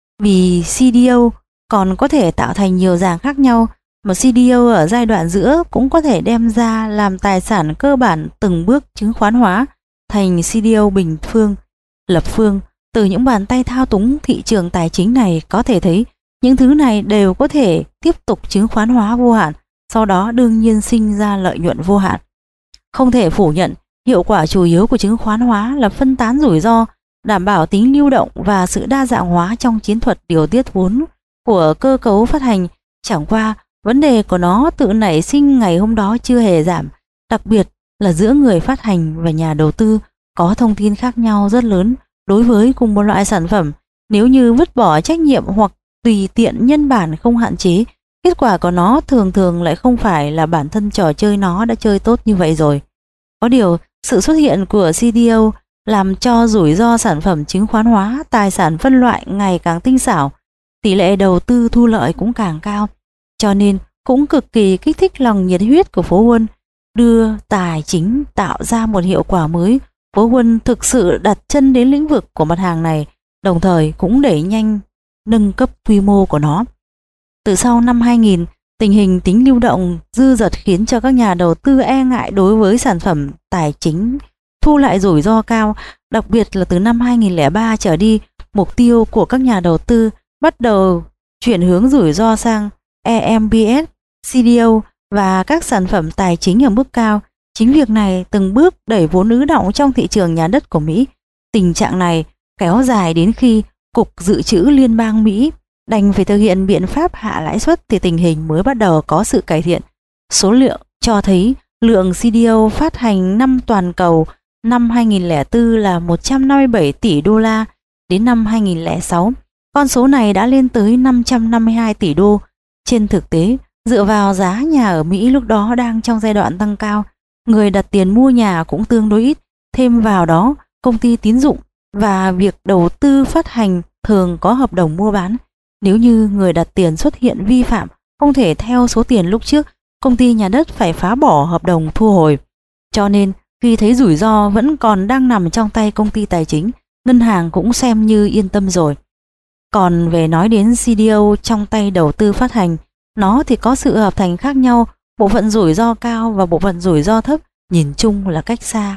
Vì xê đê ô còn có thể tạo thành nhiều dạng khác nhau, mà xê đê ô ở giai đoạn giữa cũng có thể đem ra làm tài sản cơ bản từng bước chứng khoán hóa thành xê đê ô bình phương, lập phương. Từ những bàn tay thao túng thị trường tài chính này có thể thấy những thứ này đều có thể tiếp tục chứng khoán hóa vô hạn, sau đó đương nhiên sinh ra lợi nhuận vô hạn. Không thể phủ nhận, hiệu quả chủ yếu của chứng khoán hóa là phân tán rủi ro, đảm bảo tính lưu động và sự đa dạng hóa trong chiến thuật điều tiết vốn của cơ cấu phát hành. Chẳng qua, vấn đề của nó tự nảy sinh ngày hôm đó chưa hề giảm, đặc biệt là giữa người phát hành và nhà đầu tư có thông tin khác nhau rất lớn đối với cùng một loại sản phẩm. Nếu như vứt bỏ trách nhiệm hoặc tùy tiện nhân bản không hạn chế, kết quả của nó thường thường lại không phải là bản thân trò chơi nó đã chơi tốt như vậy rồi. Có điều, sự xuất hiện của xê đê ô làm cho rủi ro sản phẩm chứng khoán hóa, tài sản phân loại ngày càng tinh xảo, tỷ lệ đầu tư thu lợi cũng càng cao, cho nên cũng cực kỳ kích thích lòng nhiệt huyết của phố Wall, đưa tài chính tạo ra một hiệu quả mới. Phố Wall thực sự đặt chân đến lĩnh vực của mặt hàng này, đồng thời cũng đẩy nhanh nâng cấp quy mô của nó. Từ sau năm hai nghìn, tình hình tính lưu động dư dật khiến cho các nhà đầu tư e ngại đối với sản phẩm tài chính thu lại rủi ro cao, đặc biệt là từ năm hai nghìn lẻ ba trở đi, mục tiêu của các nhà đầu tư bắt đầu chuyển hướng rủi ro sang a em bê ét, xê đê ô và các sản phẩm tài chính ở mức cao. Chính việc này từng bước đẩy vốn ứ đọng trong thị trường nhà đất của Mỹ. Tình trạng này kéo dài đến khi Cục Dự trữ Liên bang Mỹ đành phải thực hiện biện pháp hạ lãi suất thì tình hình mới bắt đầu có sự cải thiện. Số liệu cho thấy lượng xê đê ô phát hành năm toàn cầu năm hai nghìn lẻ bốn là một trăm năm mươi bảy tỷ đô la, đến năm hai nghìn lẻ sáu, con số này đã lên tới năm trăm năm mươi hai tỷ đô. Trên thực tế, dựa vào giá nhà ở Mỹ lúc đó đang trong giai đoạn tăng cao, người đặt tiền mua nhà cũng tương đối ít, thêm vào đó công ty tín dụng và việc đầu tư phát hành thường có hợp đồng mua bán. Nếu như người đặt tiền xuất hiện vi phạm, không thể theo số tiền lúc trước, công ty nhà đất phải phá bỏ hợp đồng thu hồi. Cho nên, khi thấy rủi ro vẫn còn đang nằm trong tay công ty tài chính, ngân hàng cũng xem như yên tâm rồi. Còn về nói đến xê đê ô trong tay đầu tư phát hành, nó thì có sự hợp thành khác nhau, bộ phận rủi ro cao và bộ phận rủi ro thấp nhìn chung là cách xa.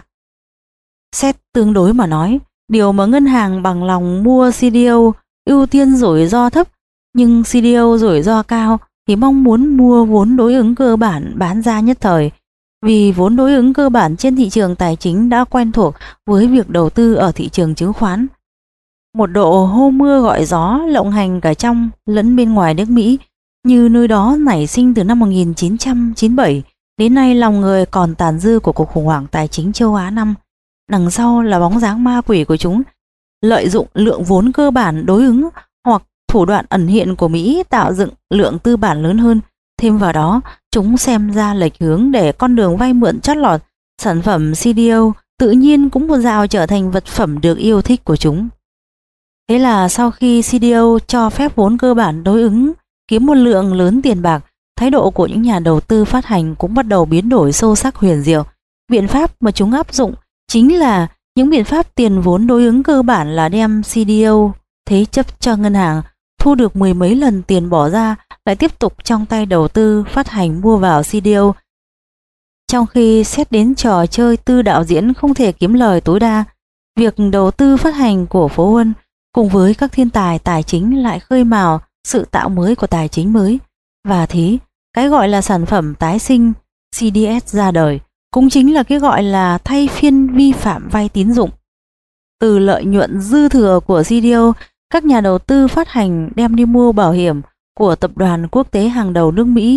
Xét tương đối mà nói, điều mà ngân hàng bằng lòng mua xê đê ô ưu tiên rủi ro thấp, nhưng xê đê ô rủi ro cao thì mong muốn mua vốn đối ứng cơ bản bán ra nhất thời. Vì vốn đối ứng cơ bản trên thị trường tài chính đã quen thuộc với việc đầu tư ở thị trường chứng khoán. Một độ hô mưa gọi gió lộng hành cả trong lẫn bên ngoài nước Mỹ, như nơi đó nảy sinh từ năm một nghìn chín trăm chín mươi bảy, đến nay lòng người còn tàn dư của cuộc khủng hoảng tài chính châu Á năm. Đằng sau là bóng dáng ma quỷ của chúng, lợi dụng lượng vốn cơ bản đối ứng hoặc thủ đoạn ẩn hiện của Mỹ tạo dựng lượng tư bản lớn hơn. Thêm vào đó, chúng xem ra lệch hướng để con đường vay mượn chót lọt, sản phẩm xê đê ô tự nhiên cũng một dạo trở thành vật phẩm được yêu thích của chúng. Thế là sau khi xê đê ô cho phép vốn cơ bản đối ứng kiếm một lượng lớn tiền bạc, thái độ của những nhà đầu tư phát hành cũng bắt đầu biến đổi sâu sắc huyền diệu. Biện pháp mà chúng áp dụng chính là những biện pháp tiền vốn đối ứng cơ bản là đem xê đê ô thế chấp cho ngân hàng, thu được mười mấy lần tiền bỏ ra, lại tiếp tục trong tay đầu tư phát hành mua vào xê đê ô. Trong khi xét đến trò chơi tư đạo diễn không thể kiếm lời tối đa, việc đầu tư phát hành của phố Wall cùng với các thiên tài tài chính lại khơi mào sự tạo mới của tài chính mới. Và thế, cái gọi là sản phẩm tái sinh xê đê ét ra đời, cũng chính là cái gọi là thay phiên vi phạm vay tín dụng. Từ lợi nhuận dư thừa của xê đê ô, các nhà đầu tư phát hành đem đi mua bảo hiểm của tập đoàn quốc tế hàng đầu nước Mỹ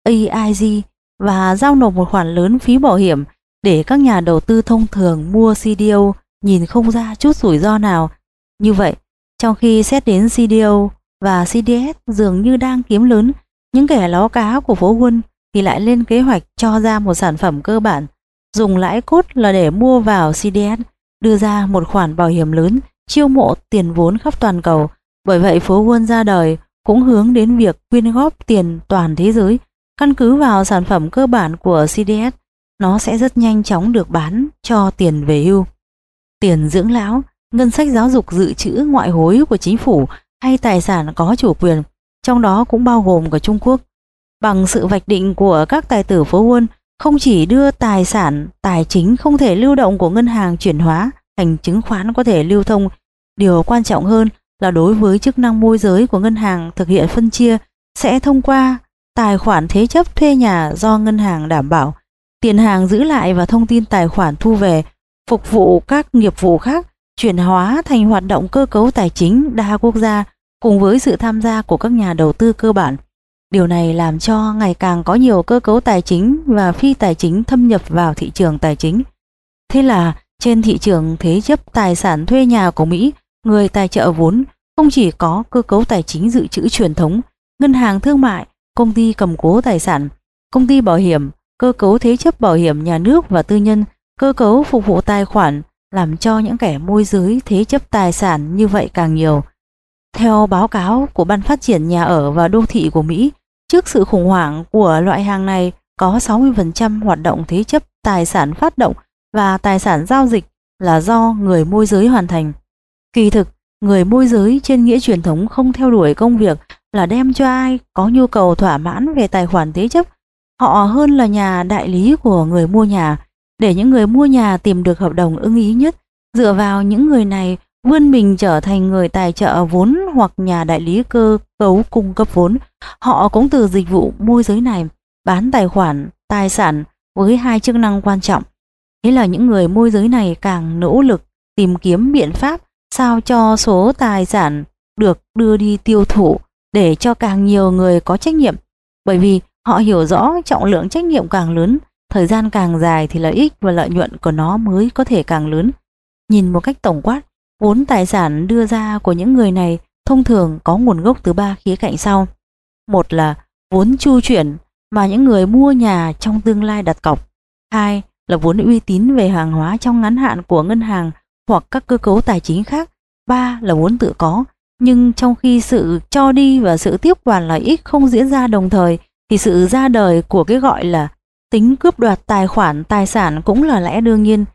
a i giê và giao nộp một khoản lớn phí bảo hiểm để các nhà đầu tư thông thường mua xê đê ô nhìn không ra chút rủi ro nào. Như vậy, trong khi xét đến xê đê ô và xê đê ét dường như đang kiếm lớn, những kẻ láo cá của phố Wall thì lại lên kế hoạch cho ra một sản phẩm cơ bản, dùng lãi cốt là để mua vào xê đê ét, đưa ra một khoản bảo hiểm lớn, chiêu mộ tiền vốn khắp toàn cầu. Bởi vậy phố Wall ra đời cũng hướng đến việc quyên góp tiền toàn thế giới. Căn cứ vào sản phẩm cơ bản của xê đê ét, nó sẽ rất nhanh chóng được bán cho tiền về hưu, tiền dưỡng lão, ngân sách giáo dục, dự trữ ngoại hối của chính phủ hay tài sản có chủ quyền, trong đó cũng bao gồm cả Trung Quốc. Bằng sự vạch định của các tài tử phố Wall, không chỉ đưa tài sản tài chính không thể lưu động của ngân hàng chuyển hóa thành chứng khoán có thể lưu thông, điều quan trọng hơn là đối với chức năng môi giới của ngân hàng thực hiện phân chia sẽ thông qua tài khoản thế chấp thuê nhà do ngân hàng đảm bảo, tiền hàng giữ lại và thông tin tài khoản thu về, phục vụ các nghiệp vụ khác, chuyển hóa thành hoạt động cơ cấu tài chính đa quốc gia cùng với sự tham gia của các nhà đầu tư cơ bản. Điều này làm cho ngày càng có nhiều cơ cấu tài chính và phi tài chính thâm nhập vào thị trường tài chính. Thế là trên thị trường thế chấp tài sản thuê nhà của Mỹ, người tài trợ vốn không chỉ có cơ cấu tài chính dự trữ truyền thống, ngân hàng thương mại, công ty cầm cố tài sản, công ty bảo hiểm, cơ cấu thế chấp bảo hiểm nhà nước và tư nhân, cơ cấu phục vụ tài khoản, làm cho những kẻ môi giới thế chấp tài sản như vậy càng nhiều. Theo báo cáo của Ban Phát triển Nhà ở và Đô thị của Mỹ, trước sự khủng hoảng của loại hàng này, có sáu mươi phần trăm hoạt động thế chấp tài sản phát động và tài sản giao dịch là do người môi giới hoàn thành. Kỳ thực, người môi giới trên nghĩa truyền thống không theo đuổi công việc là đem cho ai có nhu cầu thỏa mãn về tài khoản thế chấp. Họ hơn là nhà đại lý của người mua nhà, để những người mua nhà tìm được hợp đồng ưng ý nhất. Dựa vào những người này vươn mình trở thành người tài trợ vốn hoặc nhà đại lý cơ cấu cung cấp vốn. Họ cũng từ dịch vụ môi giới này bán tài khoản, tài sản với hai chức năng quan trọng. Thế là những người môi giới này càng nỗ lực tìm kiếm biện pháp sao cho số tài sản được đưa đi tiêu thụ để cho càng nhiều người có trách nhiệm. Bởi vì họ hiểu rõ trọng lượng trách nhiệm càng lớn, thời gian càng dài thì lợi ích và lợi nhuận của nó mới có thể càng lớn. Nhìn một cách tổng quát, vốn tài sản đưa ra của những người này thông thường có nguồn gốc từ ba khía cạnh sau. Một là vốn chu chuyển mà những người mua nhà trong tương lai đặt cọc. Hai là vốn uy tín về hàng hóa trong ngắn hạn của ngân hàng hoặc các cơ cấu tài chính khác. Ba là vốn tự có. Nhưng trong khi sự cho đi và sự tiếp quản lợi ích không diễn ra đồng thời, thì sự ra đời của cái gọi là tính cướp đoạt tài khoản tài sản cũng là lẽ đương nhiên.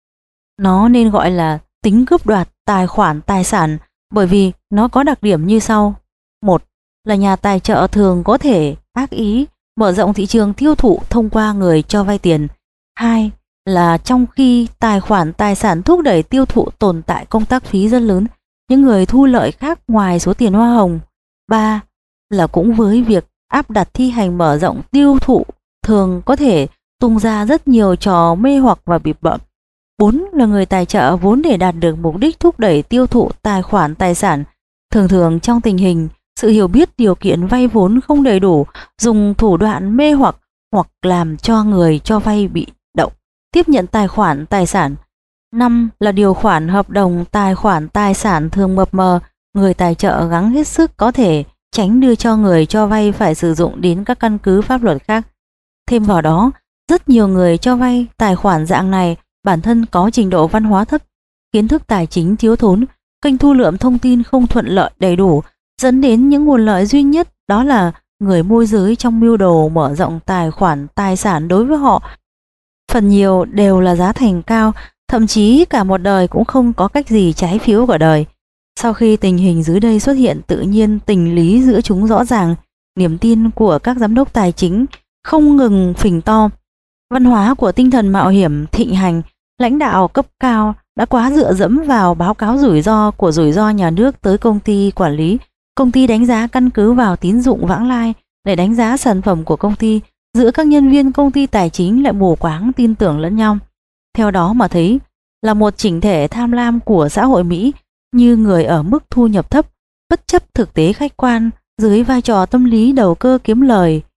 Nó nên gọi là tính cướp đoạt tài khoản tài sản bởi vì nó có đặc điểm như sau. Một là nhà tài trợ thường có thể ác ý mở rộng thị trường tiêu thụ thông qua người cho vay tiền. Hai là trong khi tài khoản tài sản thúc đẩy tiêu thụ tồn tại công tác phí rất lớn, những người thu lợi khác ngoài số tiền hoa hồng. Ba là cũng với việc áp đặt thi hành mở rộng tiêu thụ thường có thể tung ra rất nhiều trò mê hoặc và bịp bợm. Bốn là người tài trợ vốn để đạt được mục đích thúc đẩy tiêu thụ tài khoản tài sản. Thường thường trong tình hình sự hiểu biết điều kiện vay vốn không đầy đủ, dùng thủ đoạn mê hoặc hoặc làm cho người cho vay bị động tiếp nhận tài khoản tài sản. Năm là điều khoản hợp đồng tài khoản tài sản thường mập mờ, người tài trợ gắng hết sức có thể tránh đưa cho người cho vay phải sử dụng đến các căn cứ pháp luật khác. Thêm vào đó, rất nhiều người cho vay tài khoản dạng này bản thân có trình độ văn hóa thấp, kiến thức tài chính thiếu thốn, kênh thu lượm thông tin không thuận lợi đầy đủ, dẫn đến những nguồn lợi duy nhất đó là người môi giới trong mưu đồ mở rộng tài khoản tài sản đối với họ. Phần nhiều đều là giá thành cao, thậm chí cả một đời cũng không có cách gì trái phiếu cả đời. Sau khi tình hình dưới đây xuất hiện, tự nhiên tình lý giữa chúng rõ ràng, niềm tin của các giám đốc tài chính không ngừng phình to. Văn hóa của tinh thần mạo hiểm thịnh hành, lãnh đạo cấp cao đã quá dựa dẫm vào báo cáo rủi ro của rủi ro nhà nước tới công ty quản lý. Công ty đánh giá căn cứ vào tín dụng vãng lai để đánh giá sản phẩm của công ty, giữa các nhân viên công ty tài chính lại mù quáng tin tưởng lẫn nhau. Theo đó mà thấy là một chỉnh thể tham lam của xã hội Mỹ, như người ở mức thu nhập thấp, bất chấp thực tế khách quan, dưới vai trò tâm lý đầu cơ kiếm lời,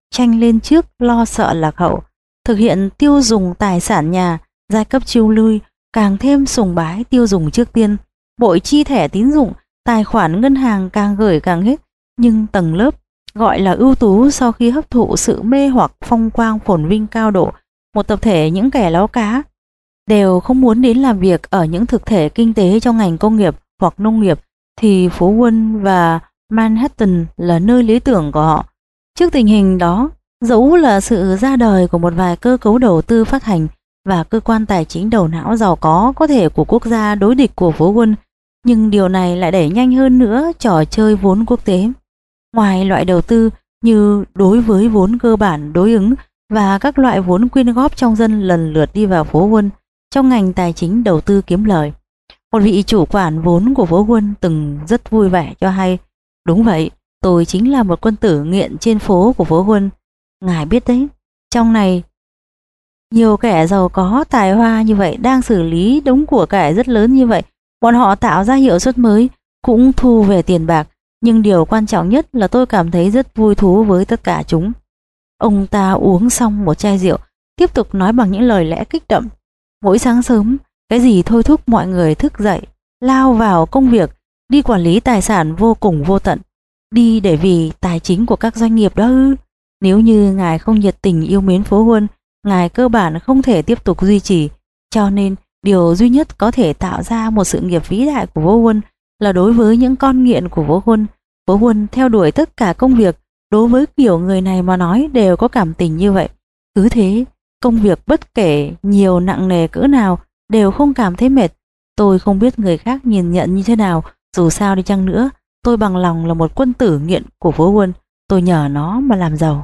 tranh lên trước lo sợ lạc hậu, thực hiện tiêu dùng tài sản nhà, giai cấp chiêu lui càng thêm sùng bái tiêu dùng trước tiên, bội chi thẻ tín dụng, tài khoản ngân hàng càng gửi càng hết. Nhưng tầng lớp gọi là ưu tú sau khi hấp thụ sự mê hoặc phong quang phồn vinh cao độ, một tập thể những kẻ láo cá, đều không muốn đến làm việc ở những thực thể kinh tế trong ngành công nghiệp hoặc nông nghiệp, thì phố Wall và Manhattan là nơi lý tưởng của họ. Trước tình hình đó, dẫu là sự ra đời của một vài cơ cấu đầu tư phát hành và cơ quan tài chính đầu não giàu có có thể của quốc gia đối địch của phố Wall, nhưng điều này lại đẩy nhanh hơn nữa trò chơi vốn quốc tế. Ngoài loại đầu tư như đối với vốn cơ bản đối ứng và các loại vốn quyên góp trong dân lần lượt đi vào phố Wall, trong ngành tài chính đầu tư kiếm lời. Một vị chủ quản vốn của phố Wall từng rất vui vẻ cho hay: đúng vậy, tôi chính là một quân tử nghiện trên phố của phố Wall. Ngài biết đấy, trong này nhiều kẻ giàu có tài hoa như vậy đang xử lý đống của cải rất lớn như vậy. Bọn họ tạo ra hiệu suất mới, cũng thu về tiền bạc, nhưng điều quan trọng nhất là tôi cảm thấy rất vui thú với tất cả chúng. Ông ta uống xong một chai rượu, tiếp tục nói bằng những lời lẽ kích động. Mỗi sáng sớm, cái gì thôi thúc mọi người thức dậy, lao vào công việc, đi quản lý tài sản vô cùng vô tận. Đi để vì tài chính của các doanh nghiệp đó ư? Nếu như ngài không nhiệt tình yêu mến phố Wall, ngài cơ bản không thể tiếp tục duy trì. Cho nên, điều duy nhất có thể tạo ra một sự nghiệp vĩ đại của phố Wall là đối với những con nghiện của phố Wall. Phố Wall theo đuổi tất cả công việc, đối với kiểu người này mà nói đều có cảm tình như vậy. Cứ thế, công việc bất kể nhiều nặng nề cỡ nào đều không cảm thấy mệt. Tôi không biết người khác nhìn nhận như thế nào, dù sao đi chăng nữa, tôi bằng lòng là một quân tử nghiện của phố Wall. Tôi nhờ nó mà làm giàu.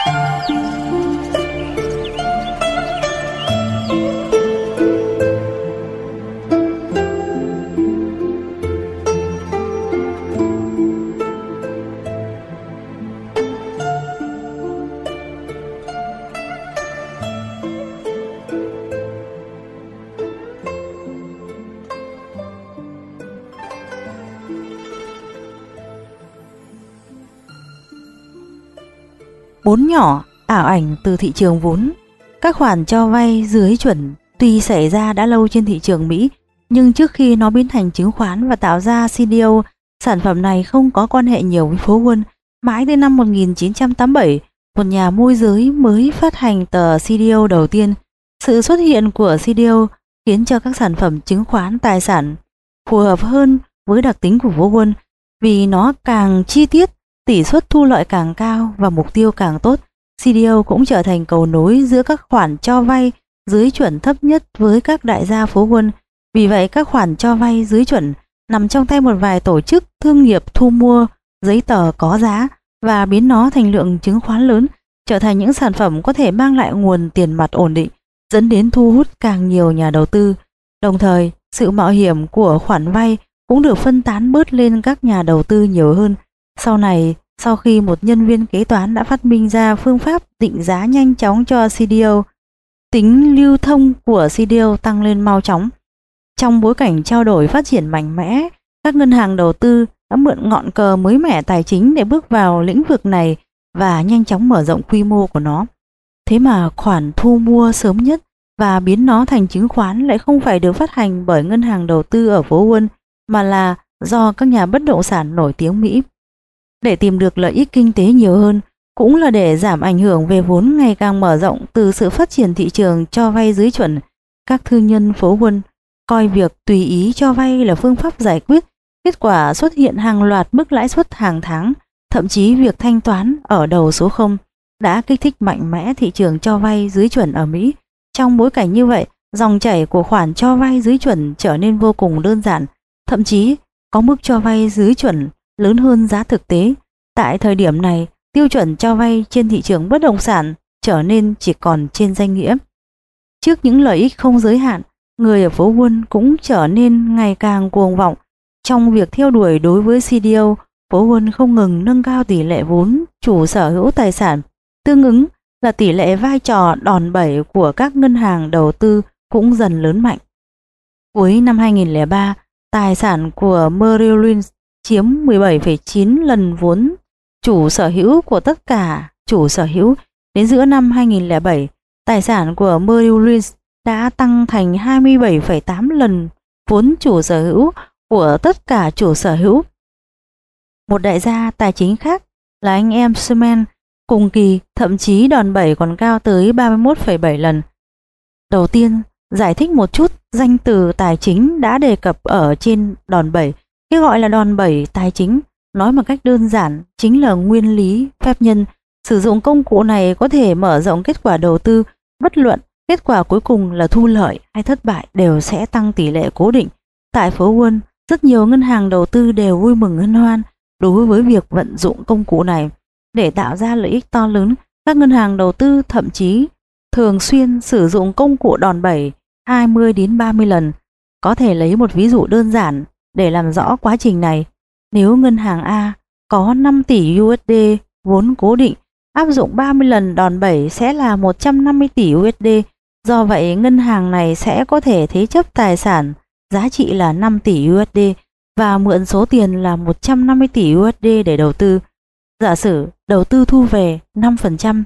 Bốn nhỏ ảo ảnh từ thị trường vốn. Các khoản cho vay dưới chuẩn tuy xảy ra đã lâu trên thị trường Mỹ, nhưng trước khi nó biến thành chứng khoán và tạo ra xê đê ô, sản phẩm này không có quan hệ nhiều với phố Wall. Mãi đến năm một nghìn chín trăm tám mươi bảy, một nhà môi giới mới phát hành tờ xê đê ô đầu tiên. Sự xuất hiện của xê đê ô khiến cho các sản phẩm chứng khoán tài sản phù hợp hơn với đặc tính của phố Wall, vì nó càng chi tiết, tỷ suất thu lợi càng cao và mục tiêu càng tốt. xê đê ô cũng trở thành cầu nối giữa các khoản cho vay dưới chuẩn thấp nhất với các đại gia phố Wall. Vì vậy, các khoản cho vay dưới chuẩn nằm trong tay một vài tổ chức thương nghiệp thu mua giấy tờ có giá và biến nó thành lượng chứng khoán lớn, trở thành những sản phẩm có thể mang lại nguồn tiền mặt ổn định, dẫn đến thu hút càng nhiều nhà đầu tư. Đồng thời, sự mạo hiểm của khoản vay cũng được phân tán bớt lên các nhà đầu tư nhiều hơn. Sau này, sau khi một nhân viên kế toán đã phát minh ra phương pháp định giá nhanh chóng cho xê đê ô, tính lưu thông của xê đê ô tăng lên mau chóng. Trong bối cảnh trao đổi phát triển mạnh mẽ, các ngân hàng đầu tư đã mượn ngọn cờ mới mẻ tài chính để bước vào lĩnh vực này và nhanh chóng mở rộng quy mô của nó. Thế mà khoản thu mua sớm nhất và biến nó thành chứng khoán lại không phải được phát hành bởi ngân hàng đầu tư ở phố Wall, mà là do các nhà bất động sản nổi tiếng Mỹ. Để tìm được lợi ích kinh tế nhiều hơn, cũng là để giảm ảnh hưởng về vốn ngày càng mở rộng từ sự phát triển thị trường cho vay dưới chuẩn, các thương nhân phố Wall coi việc tùy ý cho vay là phương pháp giải quyết. Kết quả xuất hiện hàng loạt mức lãi suất hàng tháng, thậm chí việc thanh toán ở đầu số không đã kích thích mạnh mẽ thị trường cho vay dưới chuẩn ở Mỹ. Trong bối cảnh như vậy, dòng chảy của khoản cho vay dưới chuẩn trở nên vô cùng đơn giản, thậm chí có mức cho vay dưới chuẩn lớn hơn giá thực tế. Tại thời điểm này, tiêu chuẩn cho vay trên thị trường bất động sản trở nên chỉ còn trên danh nghĩa. Trước những lợi ích không giới hạn, người ở phố Wall cũng trở nên ngày càng cuồng vọng. Trong việc theo đuổi đối với xê đê ô, phố Wall không ngừng nâng cao tỷ lệ vốn chủ sở hữu tài sản, tương ứng là tỷ lệ vai trò đòn bẩy của các ngân hàng đầu tư cũng dần lớn mạnh. Cuối năm hai nghìn không trăm lẻ ba, tài sản của Merrill Lynch chiếm mười bảy phẩy chín lần vốn chủ sở hữu của tất cả chủ sở hữu. Đến giữa năm hai nghìn lẻ bảy, tài sản của Merrill Lynch đã tăng thành hai mươi bảy phẩy tám lần vốn chủ sở hữu của tất cả chủ sở hữu. Một đại gia tài chính khác là anh em Sherman cùng kỳ thậm chí đòn bẩy còn cao tới ba mươi mốt phẩy bảy lần. Đầu tiên, giải thích một chút danh từ tài chính đã đề cập ở trên đòn bẩy. Cái gọi là đòn bẩy tài chính, nói một cách đơn giản, chính là nguyên lý phép nhân. Sử dụng công cụ này có thể mở rộng kết quả đầu tư, bất luận kết quả cuối cùng là thu lợi hay thất bại đều sẽ tăng tỷ lệ cố định. Tại phố Wall, rất nhiều ngân hàng đầu tư đều vui mừng hân hoan đối với việc vận dụng công cụ này để tạo ra lợi ích to lớn. Các ngân hàng đầu tư thậm chí thường xuyên sử dụng công cụ đòn bẩy hai mươi đến ba mươi lần. Có thể lấy một ví dụ đơn giản để làm rõ quá trình này. Nếu ngân hàng A có năm tỷ u ét đê vốn cố định, áp dụng ba mươi lần đòn bẩy sẽ là một trăm năm mươi tỷ u ét đê. Do vậy, ngân hàng này sẽ có thể thế chấp tài sản giá trị là năm tỷ u ét đê và mượn số tiền là một trăm năm mươi tỷ u ét đê để đầu tư. Giả sử đầu tư thu về năm phần trăm,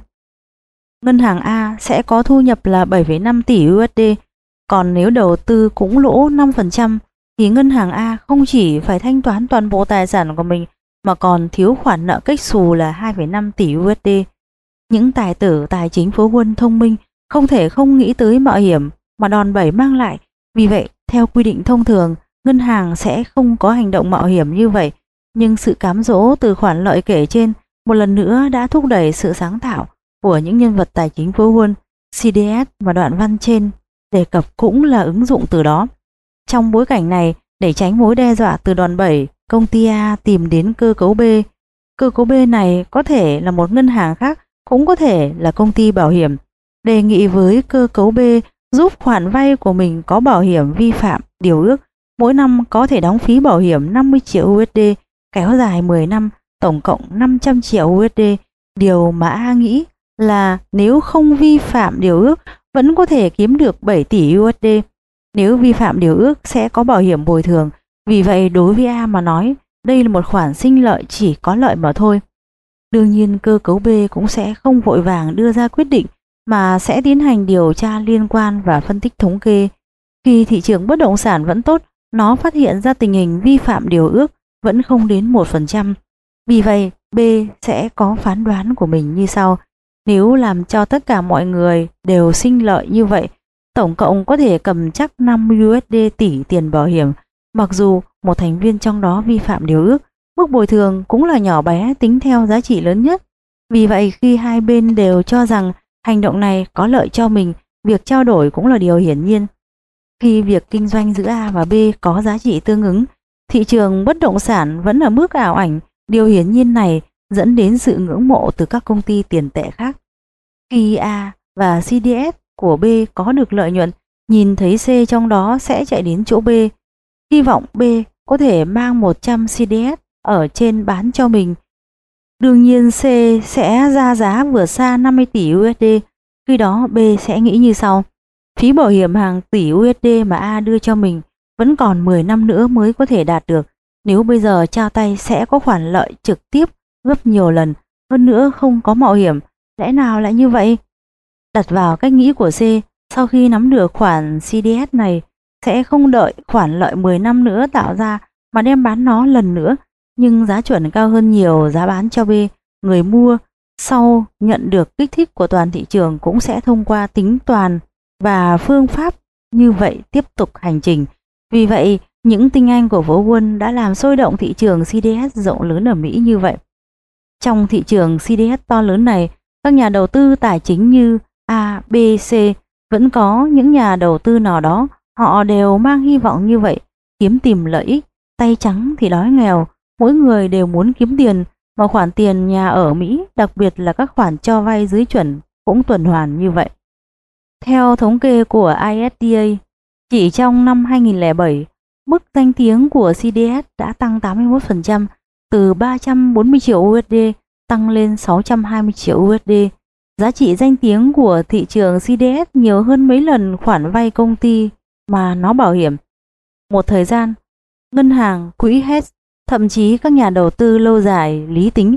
ngân hàng A sẽ có thu nhập là bảy phẩy năm tỷ u ét đê. Còn nếu đầu tư cũng lỗ năm phần trăm thì ngân hàng A không chỉ phải thanh toán toàn bộ tài sản của mình mà còn thiếu khoản nợ kếch xù là hai phẩy năm tỷ u ét đê. Những tài tử tài chính phố Wall thông minh không thể không nghĩ tới mạo hiểm mà đòn bẩy mang lại. Vì vậy, theo quy định thông thường, ngân hàng sẽ không có hành động mạo hiểm như vậy. Nhưng sự cám dỗ từ khoản lợi kể trên một lần nữa đã thúc đẩy sự sáng tạo của những nhân vật tài chính phố Wall. xê đê ét mà đoạn văn trên đề cập cũng là ứng dụng từ đó. Trong bối cảnh này, để tránh mối đe dọa từ đòn bẩy, công ty A tìm đến cơ cấu B. Cơ cấu B này có thể là một ngân hàng khác, cũng có thể là công ty bảo hiểm. Đề nghị với cơ cấu B giúp khoản vay của mình có bảo hiểm vi phạm điều ước, mỗi năm có thể đóng phí bảo hiểm năm mươi triệu u ét đê, kéo dài mười năm, tổng cộng năm trăm triệu u ét đê. Điều mà A nghĩ là nếu không vi phạm điều ước vẫn có thể kiếm được bảy tỷ u ét đê. Nếu vi phạm điều ước sẽ có bảo hiểm bồi thường. Vì vậy đối với A mà nói, đây là một khoản sinh lợi chỉ có lợi mà thôi. Đương nhiên cơ cấu B cũng sẽ không vội vàng đưa ra quyết định mà sẽ tiến hành điều tra liên quan và phân tích thống kê. Khi thị trường bất động sản vẫn tốt, nó phát hiện ra tình hình vi phạm điều ước vẫn không đến một phần trăm. Vì vậy, B sẽ có phán đoán của mình như sau. Nếu làm cho tất cả mọi người đều sinh lợi như vậy, tổng cộng có thể cầm chắc năm mươi u ét đê tỷ tiền bảo hiểm. Mặc dù một thành viên trong đó vi phạm điều ước, mức bồi thường cũng là nhỏ bé tính theo giá trị lớn nhất. Vì vậy khi hai bên đều cho rằng hành động này có lợi cho mình, việc trao đổi cũng là điều hiển nhiên. Khi việc kinh doanh giữa A và B có giá trị tương ứng, thị trường bất động sản vẫn ở mức ảo ảnh. Điều hiển nhiên này dẫn đến sự ngưỡng mộ từ các công ty tiền tệ khác. Khi A và xê đê ét của B có được lợi nhuận, nhìn thấy C trong đó sẽ chạy đến chỗ B. Hy vọng B có thể mang một trăm xê đê ét ở trên bán cho mình. Đương nhiên C sẽ ra giá vượt xa năm mươi tỷ u ét đê. Khi đó B sẽ nghĩ như sau. Phí bảo hiểm hàng tỷ u ét đê mà A đưa cho mình vẫn còn mười năm nữa mới có thể đạt được. Nếu bây giờ trao tay sẽ có khoản lợi trực tiếp gấp nhiều lần, hơn nữa không có mạo hiểm. Lẽ nào lại như vậy? Đặt vào cách nghĩ của C, sau khi nắm được khoản xê đê ét này, sẽ không đợi khoản lợi mười năm nữa tạo ra mà đem bán nó lần nữa, nhưng giá chuẩn cao hơn nhiều giá bán cho B. Người mua sau nhận được kích thích của toàn thị trường cũng sẽ thông qua tính toán và phương pháp như vậy tiếp tục hành trình. Vì vậy, những tinh anh của phố Wall đã làm sôi động thị trường xê đê ét rộng lớn ở Mỹ như vậy. Trong thị trường xê đê ét to lớn này, các nhà đầu tư tài chính như A, B, C vẫn có những nhà đầu tư nào đó, họ đều mang hy vọng như vậy, kiếm tìm lợi ích, tay trắng thì đói nghèo, mỗi người đều muốn kiếm tiền, mà khoản tiền nhà ở Mỹ, đặc biệt là các khoản cho vay dưới chuẩn cũng tuần hoàn như vậy. Theo thống kê của i ét đê a, chỉ trong năm hai nghìn lẻ bảy, mức danh tiếng của xê đê ét đã tăng tám mươi mốt phần trăm, từ ba trăm bốn mươi triệu u ét đê tăng lên sáu trăm hai mươi triệu u ét đê. Giá trị danh tiếng của thị trường xê đê ét nhiều hơn mấy lần khoản vay công ty mà nó bảo hiểm. Một thời gian, ngân hàng, quỹ hedge, thậm chí các nhà đầu tư lâu dài lý tính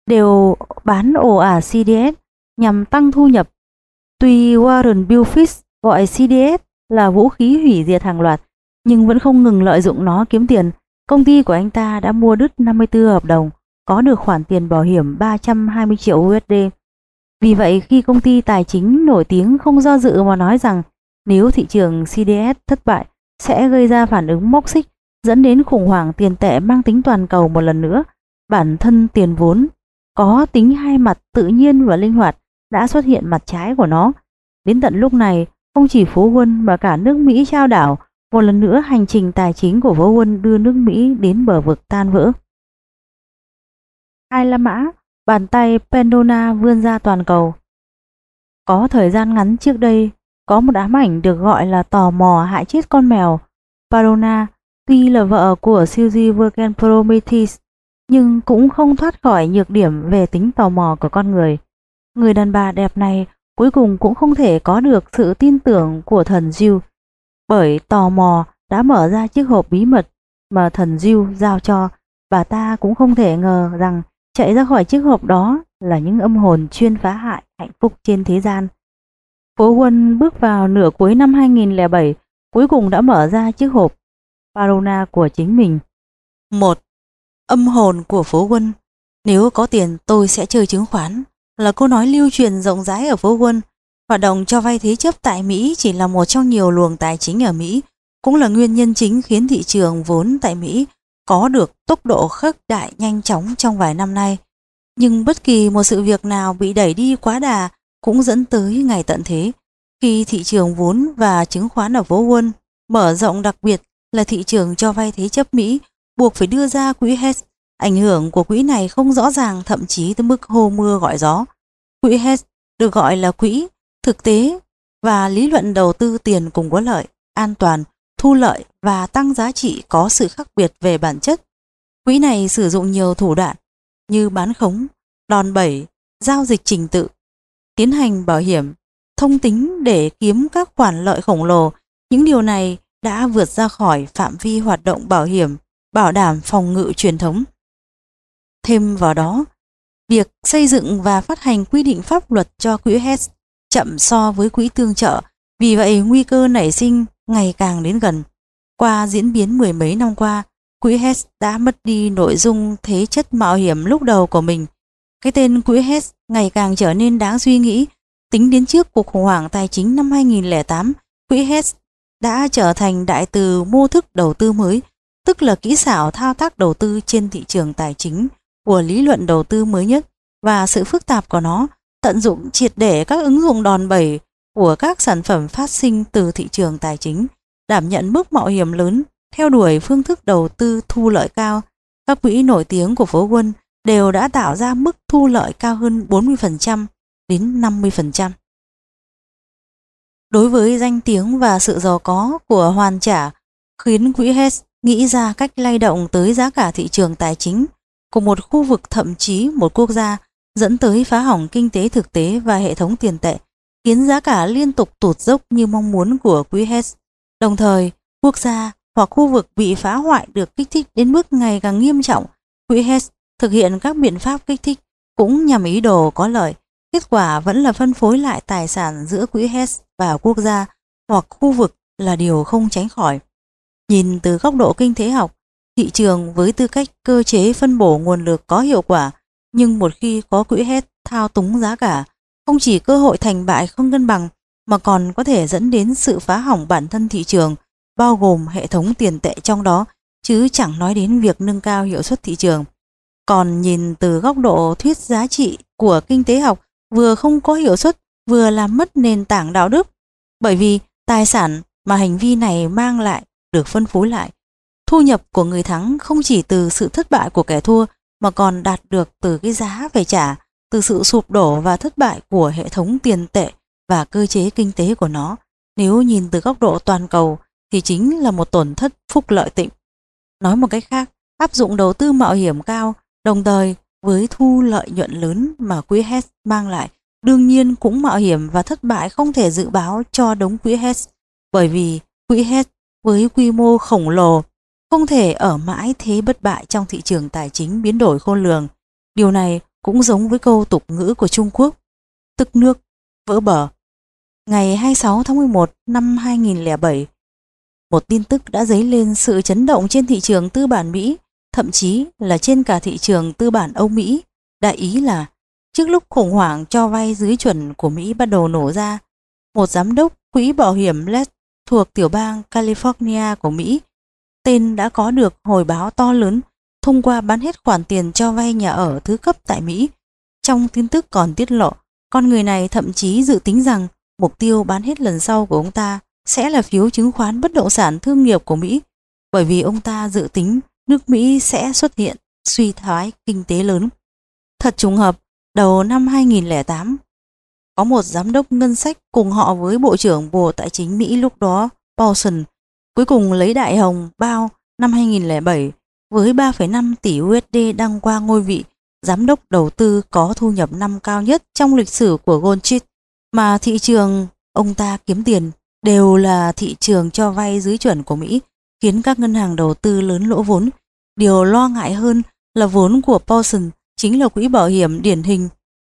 đều bán ồ ạt xê đê ét nhằm tăng thu nhập. Tuy Warren Buffett gọi xê đê ét là vũ khí hủy diệt hàng loạt, nhưng vẫn không ngừng lợi dụng nó kiếm tiền. Công ty của anh ta đã mua đứt năm mươi tư hợp đồng, có được khoản tiền bảo hiểm ba trăm hai mươi triệu u ét đê. Vì vậy, khi công ty tài chính nổi tiếng không do dự mà nói rằng nếu thị trường xê đê ét thất bại sẽ gây ra phản ứng móc xích, dẫn đến khủng hoảng tiền tệ mang tính toàn cầu một lần nữa, bản thân tiền vốn có tính hai mặt tự nhiên và linh hoạt đã xuất hiện mặt trái của nó. Đến tận lúc này, không chỉ phố Wall mà cả nước Mỹ chao đảo, một lần nữa hành trình tài chính của phố Wall đưa nước Mỹ đến bờ vực tan vỡ. Hai La Mã, bàn tay Pandora vươn ra toàn cầu. Có thời gian ngắn trước đây, có một ám ảnh được gọi là tò mò hại chết con mèo. Pandora tuy là vợ của siêu di Vulcan Prometheus, nhưng cũng không thoát khỏi nhược điểm về tính tò mò của con người. Người đàn bà đẹp này cuối cùng cũng không thể có được sự tin tưởng của thần Zeus, bởi tò mò đã mở ra chiếc hộp bí mật mà thần Zeus giao cho. Bà ta cũng không thể ngờ rằng chạy ra khỏi chiếc hộp đó là những âm hồn chuyên phá hại hạnh phúc trên thế gian. Phố Wall bước vào nửa cuối năm hai nghìn lẻ bảy, cuối cùng đã mở ra chiếc hộp Pandora của chính mình. Một. Âm hồn của phố Wall. Nếu có tiền tôi sẽ chơi chứng khoán, là câu nói lưu truyền rộng rãi ở phố Wall. Hoạt động cho vay thế chấp tại Mỹ chỉ là một trong nhiều luồng tài chính ở Mỹ, cũng là nguyên nhân chính khiến thị trường vốn tại Mỹ có được tốc độ khớp đại nhanh chóng trong vài năm nay. Nhưng bất kỳ một sự việc nào bị đẩy đi quá đà cũng dẫn tới ngày tận thế. Khi thị trường vốn và chứng khoán ở phố Wall mở rộng, đặc biệt là thị trường cho vay thế chấp Mỹ buộc phải đưa ra quỹ hedge, ảnh hưởng của quỹ này không rõ ràng, thậm chí tới mức hô mưa gọi gió. Quỹ hedge được gọi là quỹ thực tế và lý luận đầu tư tiền cùng có lợi, an toàn, thu lợi và tăng giá trị có sự khác biệt về bản chất. Quỹ này sử dụng nhiều thủ đoạn như bán khống, đòn bẩy, giao dịch trình tự, tiến hành bảo hiểm, thông tính để kiếm các khoản lợi khổng lồ. Những điều này đã vượt ra khỏi phạm vi hoạt động bảo hiểm, bảo đảm phòng ngự truyền thống. Thêm vào đó, việc xây dựng và phát hành quy định pháp luật cho quỹ hedge chậm so với quỹ tương trợ, vì vậy nguy cơ nảy sinh ngày càng đến gần. Qua diễn biến mười mấy năm qua, quỹ hedge đã mất đi nội dung thế chất mạo hiểm lúc đầu của mình. Cái tên quỹ hedge ngày càng trở nên đáng suy nghĩ. Tính đến trước cuộc khủng hoảng tài chính năm hai nghìn lẻ tám, quỹ hedge đã trở thành đại từ mô thức đầu tư mới, tức là kỹ xảo thao tác đầu tư trên thị trường tài chính của lý luận đầu tư mới nhất, và sự phức tạp của nó tận dụng triệt để các ứng dụng đòn bẩy của các sản phẩm phát sinh từ thị trường tài chính, đảm nhận mức mạo hiểm lớn, theo đuổi phương thức đầu tư thu lợi cao. Các quỹ nổi tiếng của phố Wall đều đã tạo ra mức thu lợi cao hơn bốn mươi phần trăm đến năm mươi phần trăm. Đối với danh tiếng và sự giàu có của hoàn trả khiến quỹ hedge nghĩ ra cách lay động tới giá cả thị trường tài chính của một khu vực, thậm chí một quốc gia, dẫn tới phá hỏng kinh tế thực tế và hệ thống tiền tệ, khiến giá cả liên tục tụt dốc như mong muốn của quỹ hedge. Đồng thời, quốc gia hoặc khu vực bị phá hoại được kích thích đến mức ngày càng nghiêm trọng. Quỹ hedge thực hiện các biện pháp kích thích cũng nhằm ý đồ có lợi. Kết quả vẫn là phân phối lại tài sản giữa quỹ hedge và quốc gia hoặc khu vực là điều không tránh khỏi. Nhìn từ góc độ kinh tế học, thị trường với tư cách cơ chế phân bổ nguồn lực có hiệu quả, nhưng một khi có quỹ hedge thao túng giá cả, không chỉ cơ hội thành bại không cân bằng mà còn có thể dẫn đến sự phá hỏng bản thân thị trường, bao gồm hệ thống tiền tệ trong đó, chứ chẳng nói đến việc nâng cao hiệu suất thị trường. Còn nhìn từ góc độ thuyết giá trị của kinh tế học, vừa không có hiệu suất, vừa làm mất nền tảng đạo đức, bởi vì tài sản mà hành vi này mang lại được phân phối lại. Thu nhập của người thắng không chỉ từ sự thất bại của kẻ thua mà còn đạt được từ cái giá phải trả, từ sự sụp đổ và thất bại của hệ thống tiền tệ và cơ chế kinh tế của nó. Nếu nhìn từ góc độ toàn cầu thì chính là một tổn thất phúc lợi tịnh. Nói một cách khác, áp dụng đầu tư mạo hiểm cao đồng thời với thu lợi nhuận lớn mà quỹ hedge mang lại, đương nhiên cũng mạo hiểm và thất bại không thể dự báo cho đống quỹ hedge, bởi vì quỹ hedge với quy mô khổng lồ không thể ở mãi thế bất bại trong thị trường tài chính biến đổi khôn lường. Điều này cũng giống với câu tục ngữ của Trung Quốc, tức nước vỡ bờ. Ngày hai mươi sáu tháng mười một năm hai nghìn không trăm lẻ bảy, một tin tức đã dấy lên sự chấn động trên thị trường tư bản Mỹ, thậm chí là trên cả thị trường tư bản Âu Mỹ. Đại ý là trước lúc khủng hoảng cho vay dưới chuẩn của Mỹ bắt đầu nổ ra, một giám đốc quỹ bảo hiểm Lex thuộc tiểu bang California của Mỹ, tên đã có được hồi báo to lớn thông qua bán hết khoản tiền cho vay nhà ở thứ cấp tại Mỹ. Trong tin tức còn tiết lộ, con người này thậm chí dự tính rằng mục tiêu bán hết lần sau của ông ta sẽ là phiếu chứng khoán bất động sản thương nghiệp của Mỹ, bởi vì ông ta dự tính nước Mỹ sẽ xuất hiện suy thoái kinh tế lớn. Thật trùng hợp, đầu năm hai nghìn không trăm lẻ tám, có một giám đốc ngân sách cùng họ với Bộ trưởng Bộ Tài chính Mỹ lúc đó, Paulson, cuối cùng lấy đại hồng bao năm hai nghìn không trăm lẻ bảy với ba phẩy năm tỷ đô la đăng qua ngôi vị giám đốc đầu tư có thu nhập năm cao nhất trong lịch sử của Wall Street, mà thị trường ông ta kiếm tiền đều là thị trường cho vay dưới chuẩn của Mỹ, khiến các ngân hàng đầu tư lớn lỗ vốn. Điều lo ngại hơn là vốn của Paulson chính là quỹ bảo hiểm điển hình,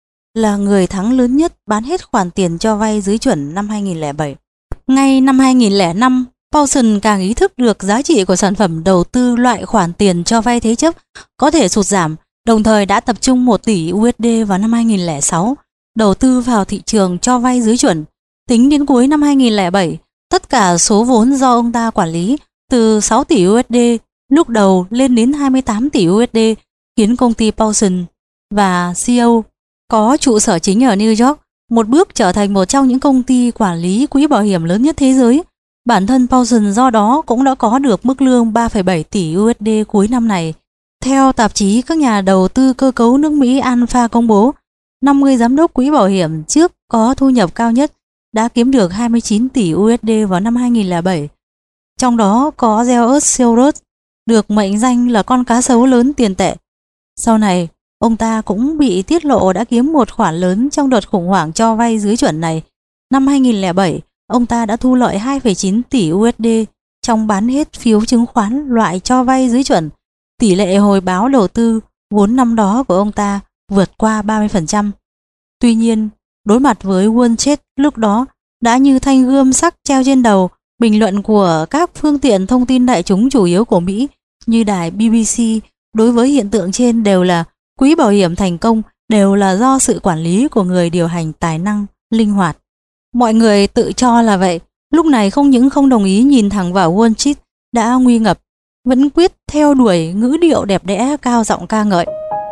là người thắng lớn nhất bán hết khoản tiền cho vay dưới chuẩn năm hai nghìn không trăm lẻ bảy. Ngay năm hai nghìn không trăm lẻ năm, Paulson càng ý thức được giá trị của sản phẩm đầu tư loại khoản tiền cho vay thế chấp có thể sụt giảm, đồng thời đã tập trung một tỷ đô la vào năm hai nghìn không trăm lẻ sáu, đầu tư vào thị trường cho vay dưới chuẩn. Tính đến cuối năm hai nghìn không trăm lẻ bảy, tất cả số vốn do ông ta quản lý từ sáu tỷ đô la lúc đầu lên đến hai mươi tám tỷ đô la, khiến công ty Paulson và xê e ô có trụ sở chính ở New York một bước trở thành một trong những công ty quản lý quỹ bảo hiểm lớn nhất thế giới. Bản thân Paulson do đó cũng đã có được mức lương ba phẩy bảy tỷ đô la cuối năm này. Theo tạp chí các nhà đầu tư cơ cấu nước Mỹ Alpha công bố, năm mươi giám đốc quỹ bảo hiểm trước có thu nhập cao nhất đã kiếm được hai mươi chín tỷ đô la vào năm hai nghìn không trăm lẻ bảy. Trong đó có George Soros, được mệnh danh là con cá sấu lớn tiền tệ. Sau này, ông ta cũng bị tiết lộ đã kiếm một khoản lớn trong đợt khủng hoảng cho vay dưới chuẩn này. Năm hai nghìn không trăm lẻ bảy, ông ta đã thu lợi hai phẩy chín tỷ đô la trong bán hết phiếu chứng khoán loại cho vay dưới chuẩn. Tỷ lệ hồi báo đầu tư vốn năm đó của ông ta vượt qua ba mươi phần trăm. Tuy nhiên, đối mặt với Wall Street lúc đó đã như thanh gươm sắc treo trên đầu, bình luận của các phương tiện thông tin đại chúng chủ yếu của Mỹ như đài bê bê xê đối với hiện tượng trên đều là quỹ bảo hiểm thành công đều là do sự quản lý của người điều hành tài năng, linh hoạt. Mọi người tự cho là vậy, lúc này không những không đồng ý nhìn thẳng vào Wall Street đã nguy ngập, vẫn quyết theo đuổi ngữ điệu đẹp đẽ cao giọng ca ngợi.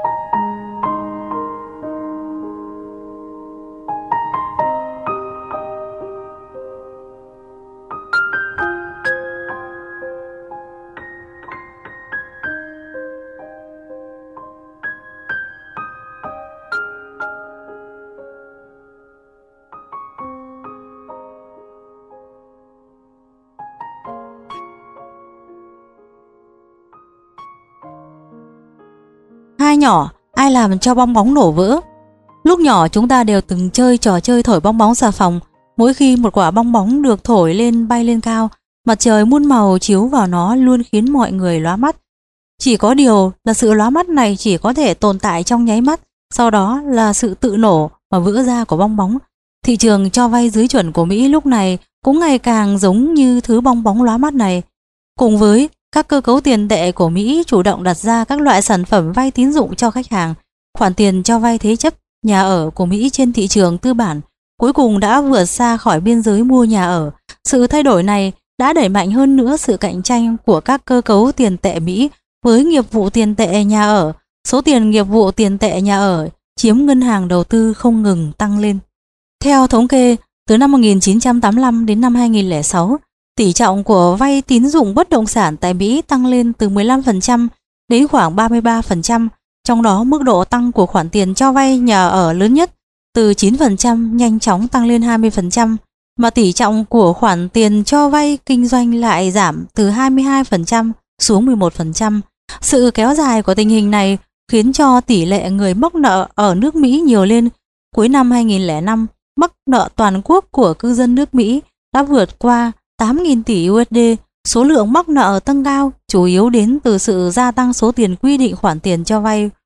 Hai nhỏ, ai làm cho bong bóng nổ vỡ? Lúc nhỏ chúng ta đều từng chơi trò chơi thổi bong bóng xà phòng. Mỗi khi một quả bong bóng được thổi lên bay lên cao, mặt trời muôn màu chiếu vào nó luôn khiến mọi người lóa mắt. Chỉ có điều là sự lóa mắt này chỉ có thể tồn tại trong nháy mắt, sau đó là sự tự nổ mà vỡ ra của bong bóng. Thị trường cho vay dưới chuẩn của Mỹ lúc này cũng ngày càng giống như thứ bong bóng lóa mắt này. Cùng với các cơ cấu tiền tệ của Mỹ chủ động đặt ra các loại sản phẩm vay tín dụng cho khách hàng, khoản tiền cho vay thế chấp nhà ở của Mỹ trên thị trường tư bản cuối cùng đã vượt xa khỏi biên giới mua nhà ở. Sự thay đổi này đã đẩy mạnh hơn nữa sự cạnh tranh của các cơ cấu tiền tệ Mỹ với nghiệp vụ tiền tệ nhà ở. Số tiền nghiệp vụ tiền tệ nhà ở chiếm ngân hàng đầu tư không ngừng tăng lên. Theo thống kê, từ năm một nghìn chín trăm tám mươi lăm đến năm hai nghìn không trăm lẻ sáu, tỷ trọng của vay tín dụng bất động sản tại Mỹ tăng lên từ mười lăm phần trăm đến khoảng ba mươi ba phần trăm, trong đó mức độ tăng của khoản tiền cho vay nhà ở lớn nhất, từ chín phần trăm nhanh chóng tăng lên hai mươi phần trăm, mà tỷ trọng của khoản tiền cho vay kinh doanh lại giảm từ hai mươi hai phần trăm xuống mười một phần trăm. Sự kéo dài của tình hình này khiến cho tỷ lệ người mắc nợ ở nước Mỹ nhiều lên. Cuối năm hai nghìn không trăm lẻ năm, mắc nợ toàn quốc của cư dân nước Mỹ đã vượt qua tám nghìn tỷ đô la. Số lượng mắc nợ tăng cao chủ yếu đến từ sự gia tăng số tiền quy định khoản tiền cho vay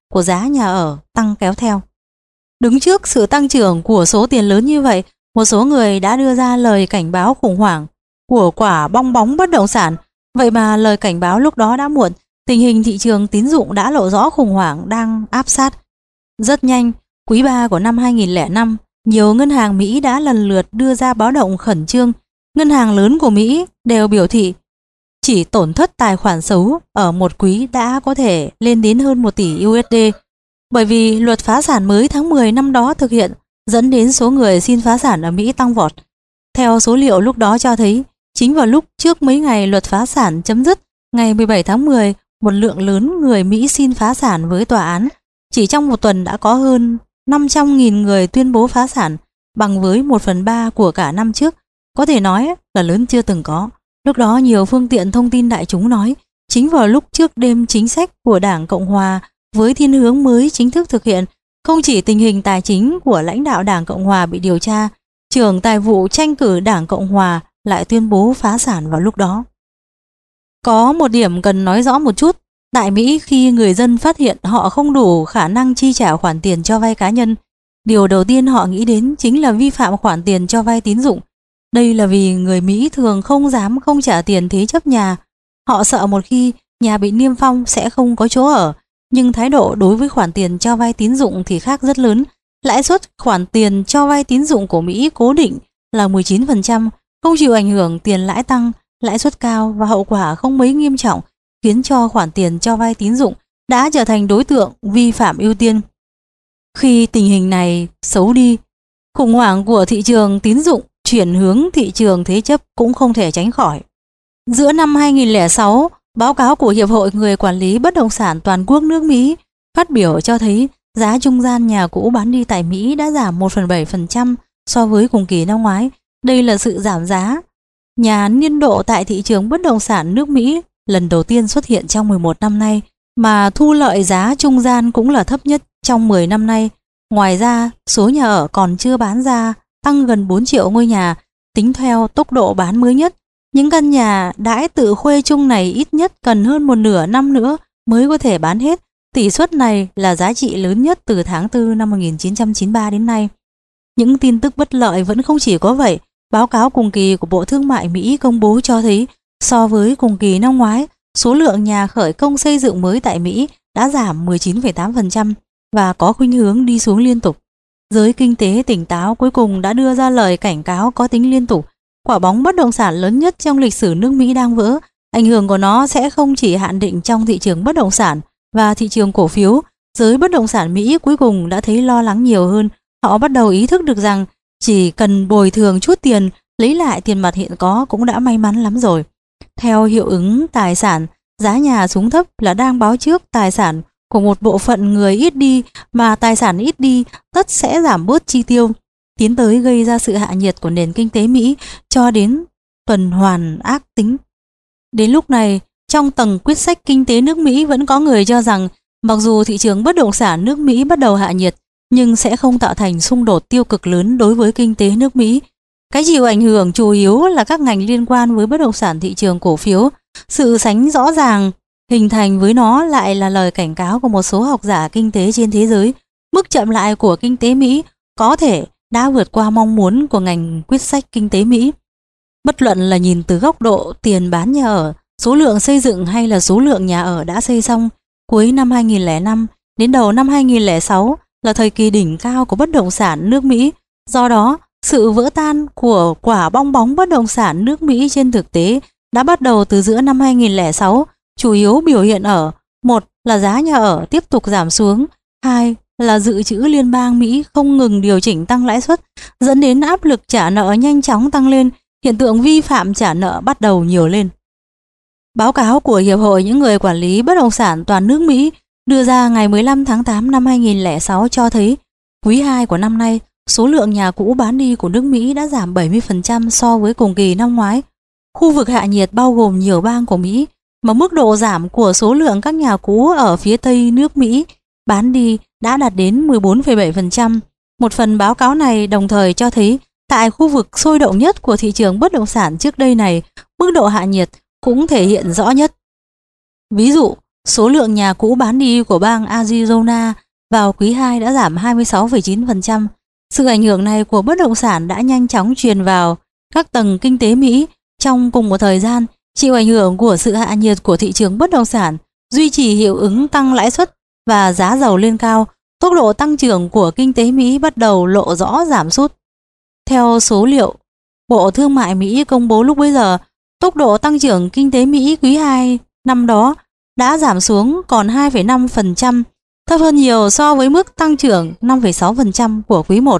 của giá nhà ở tăng kéo theo. Đứng trước sự tăng trưởng của số tiền lớn như vậy, một số người đã đưa ra lời cảnh báo khủng hoảng của quả bong bóng bất động sản. Vậy mà lời cảnh báo lúc đó đã muộn, tình hình thị trường tín dụng đã lộ rõ khủng hoảng đang áp sát. Rất nhanh, quý ba của năm hai nghìn lẻ năm, nhiều ngân hàng Mỹ đã lần lượt đưa ra báo động khẩn trương. Ngân hàng lớn của Mỹ đều biểu thị chỉ tổn thất tài khoản xấu ở một quý đã có thể lên đến hơn một tỷ u ét đê. Bởi vì luật phá sản mới tháng mười năm đó thực hiện dẫn đến số người xin phá sản ở Mỹ tăng vọt. Theo số liệu lúc đó cho thấy, chính vào lúc trước mấy ngày luật phá sản chấm dứt, ngày mười bảy tháng mười, một lượng lớn người Mỹ xin phá sản với tòa án. Chỉ trong một tuần đã có hơn năm trăm nghìn người tuyên bố phá sản, bằng với một phần ba của cả năm trước. Có thể nói là lớn chưa từng có. Lúc đó nhiều phương tiện thông tin đại chúng nói, chính vào lúc trước đêm chính sách của Đảng Cộng Hòa với thiên hướng mới chính thức thực hiện, không chỉ tình hình tài chính của lãnh đạo Đảng Cộng Hòa bị điều tra, trưởng tài vụ tranh cử Đảng Cộng Hòa lại tuyên bố phá sản vào lúc đó. Có một điểm cần nói rõ một chút, tại Mỹ khi người dân phát hiện họ không đủ khả năng chi trả khoản tiền cho vay cá nhân, điều đầu tiên họ nghĩ đến chính là vi phạm khoản tiền cho vay tín dụng. Đây là vì người Mỹ thường không dám không trả tiền thế chấp nhà. Họ sợ một khi nhà bị niêm phong sẽ không có chỗ ở. Nhưng thái độ đối với khoản tiền cho vay tín dụng thì khác rất lớn. Lãi suất khoản tiền cho vay tín dụng của Mỹ cố định là mười chín phần trăm, không chịu ảnh hưởng tiền lãi tăng, lãi suất cao và hậu quả không mấy nghiêm trọng, khiến cho khoản tiền cho vay tín dụng đã trở thành đối tượng vi phạm ưu tiên. Khi tình hình này xấu đi, khủng hoảng của thị trường tín dụng chuyển hướng thị trường thế chấp cũng không thể tránh khỏi. Giữa năm hai nghìn lẻ sáu, báo cáo của Hiệp hội Người quản lý bất động sản toàn quốc nước Mỹ phát biểu cho thấy giá trung gian nhà cũ bán đi tại Mỹ đã giảm một phẩy bảy phần trăm so với cùng kỳ năm ngoái. Đây là sự giảm giá nhà niên độ tại thị trường bất động sản nước Mỹ lần đầu tiên xuất hiện trong mười một năm nay, mà thu lợi giá trung gian cũng là thấp nhất trong mười năm nay. Ngoài ra, số nhà ở còn chưa bán ra tăng gần bốn triệu ngôi nhà, tính theo tốc độ bán mới nhất. Những căn nhà đãi tự khuê chung này ít nhất cần hơn một nửa năm nữa mới có thể bán hết. Tỷ suất này là giá trị lớn nhất từ tháng tư năm một nghìn chín trăm chín mươi ba đến nay. Những tin tức bất lợi vẫn không chỉ có vậy. Báo cáo cùng kỳ của Bộ Thương mại Mỹ công bố cho thấy so với cùng kỳ năm ngoái, số lượng nhà khởi công xây dựng mới tại Mỹ đã giảm mười chín phẩy tám phần trăm và có khuynh hướng đi xuống liên tục. Giới kinh tế tỉnh táo cuối cùng đã đưa ra lời cảnh cáo có tính liên tục. Quả bóng bất động sản lớn nhất trong lịch sử nước Mỹ đang vỡ. Ảnh hưởng của nó sẽ không chỉ hạn định trong thị trường bất động sản và thị trường cổ phiếu. Giới bất động sản Mỹ cuối cùng đã thấy lo lắng nhiều hơn. Họ bắt đầu ý thức được rằng chỉ cần bồi thường chút tiền, lấy lại tiền mặt hiện có cũng đã may mắn lắm rồi. Theo hiệu ứng tài sản, giá nhà xuống thấp là đang báo trước tài sản của một bộ phận người ít đi, mà tài sản ít đi tất sẽ giảm bớt chi tiêu, tiến tới gây ra sự hạ nhiệt của nền kinh tế Mỹ cho đến tuần hoàn ác tính. Đến lúc này, trong tầng quyết sách kinh tế nước Mỹ vẫn có người cho rằng mặc dù thị trường bất động sản nước Mỹ bắt đầu hạ nhiệt, nhưng sẽ không tạo thành xung đột tiêu cực lớn đối với kinh tế nước Mỹ. Cái chịu ảnh hưởng chủ yếu là các ngành liên quan với bất động sản thị trường cổ phiếu. Sự sánh rõ ràng hình thành với nó lại là lời cảnh cáo của một số học giả kinh tế trên thế giới. Mức chậm lại của kinh tế Mỹ có thể đã vượt qua mong muốn của ngành quyết sách kinh tế Mỹ. Bất luận là nhìn từ góc độ tiền bán nhà ở, số lượng xây dựng hay là số lượng nhà ở đã xây xong, cuối năm hai nghìn lẻ năm đến đầu năm hai nghìn lẻ sáu là thời kỳ đỉnh cao của bất động sản nước Mỹ. Do đó, sự vỡ tan của quả bong bóng bất động sản nước Mỹ trên thực tế đã bắt đầu từ giữa năm hai nghìn lẻ sáu, chủ yếu biểu hiện ở: một là giá nhà ở tiếp tục giảm xuống, hai là dự trữ liên bang Mỹ không ngừng điều chỉnh tăng lãi suất, dẫn đến áp lực trả nợ nhanh chóng tăng lên, hiện tượng vi phạm trả nợ bắt đầu nhiều lên. Báo cáo của Hiệp hội những người quản lý bất động sản toàn nước Mỹ đưa ra ngày mười lăm tháng tám năm hai nghìn lẻ sáu cho thấy quý hai của năm nay, số lượng nhà cũ bán đi của nước Mỹ đã giảm bảy mươi phần trăm so với cùng kỳ năm ngoái. Khu vực hạ nhiệt bao gồm nhiều bang của Mỹ, mà mức độ giảm của số lượng các nhà cũ ở phía tây nước Mỹ bán đi đã đạt đến mười bốn phẩy bảy phần trăm. Một phần báo cáo này đồng thời cho thấy tại khu vực sôi động nhất của thị trường bất động sản trước đây này, mức độ hạ nhiệt cũng thể hiện rõ nhất. Ví dụ, Số lượng nhà cũ bán đi của bang Arizona vào quý hai đã giảm hai mươi sáu phẩy chín phần trăm. Sự ảnh hưởng này của bất động sản đã nhanh chóng truyền vào các tầng kinh tế Mỹ. Trong cùng một thời gian, chịu ảnh hưởng của sự hạ nhiệt của thị trường bất động sản, duy trì hiệu ứng tăng lãi suất và giá dầu lên cao, tốc độ tăng trưởng của kinh tế Mỹ bắt đầu lộ rõ giảm sút. Theo số liệu Bộ Thương mại Mỹ công bố lúc bấy giờ, tốc độ tăng trưởng kinh tế Mỹ quý hai năm đó đã giảm xuống còn hai phẩy năm phần trăm, thấp hơn nhiều so với mức tăng trưởng năm phẩy sáu phần trăm của quý một.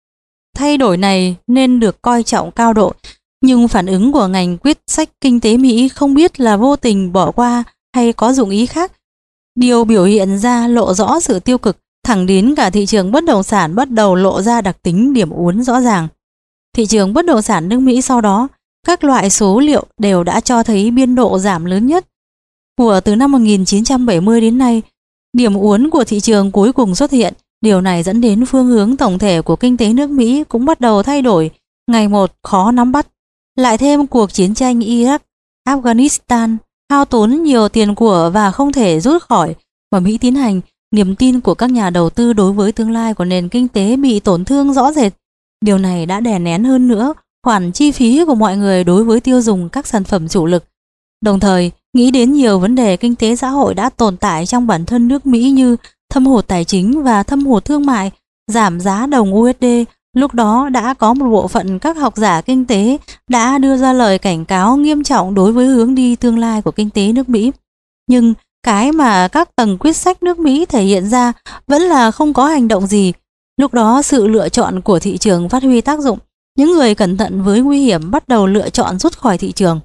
Thay đổi này nên được coi trọng cao độ, nhưng phản ứng của ngành quyết sách kinh tế Mỹ không biết là vô tình bỏ qua hay có dụng ý khác. Điều biểu hiện ra lộ rõ sự tiêu cực, thẳng đến cả thị trường bất động sản bắt đầu lộ ra đặc tính điểm uốn rõ ràng. Thị trường bất động sản nước Mỹ sau đó, các loại số liệu đều đã cho thấy biên độ giảm lớn nhất của từ năm một nghìn chín trăm bảy mươi đến nay. Điểm uốn của thị trường cuối cùng xuất hiện. Điều này dẫn đến phương hướng tổng thể của kinh tế nước Mỹ cũng bắt đầu thay đổi, ngày một khó nắm bắt. Lại thêm cuộc chiến tranh Iraq, Afghanistan hao tốn nhiều tiền của và không thể rút khỏi mà Mỹ tiến hành, niềm tin của các nhà đầu tư đối với tương lai của nền kinh tế bị tổn thương rõ rệt. Điều này đã đè nén hơn nữa khoản chi phí của mọi người đối với tiêu dùng các sản phẩm chủ lực. Đồng thời, nghĩ đến nhiều vấn đề kinh tế xã hội đã tồn tại trong bản thân nước Mỹ như thâm hụt tài chính và thâm hụt thương mại, giảm giá đồng u ét đê. Lúc đó đã có một bộ phận các học giả kinh tế đã đưa ra lời cảnh cáo nghiêm trọng đối với hướng đi tương lai của kinh tế nước Mỹ. Nhưng cái mà các tầng quyết sách nước Mỹ thể hiện ra vẫn là không có hành động gì. Lúc đó sự lựa chọn của thị trường phát huy tác dụng. Những người cẩn thận với nguy hiểm bắt đầu lựa chọn rút khỏi thị trường.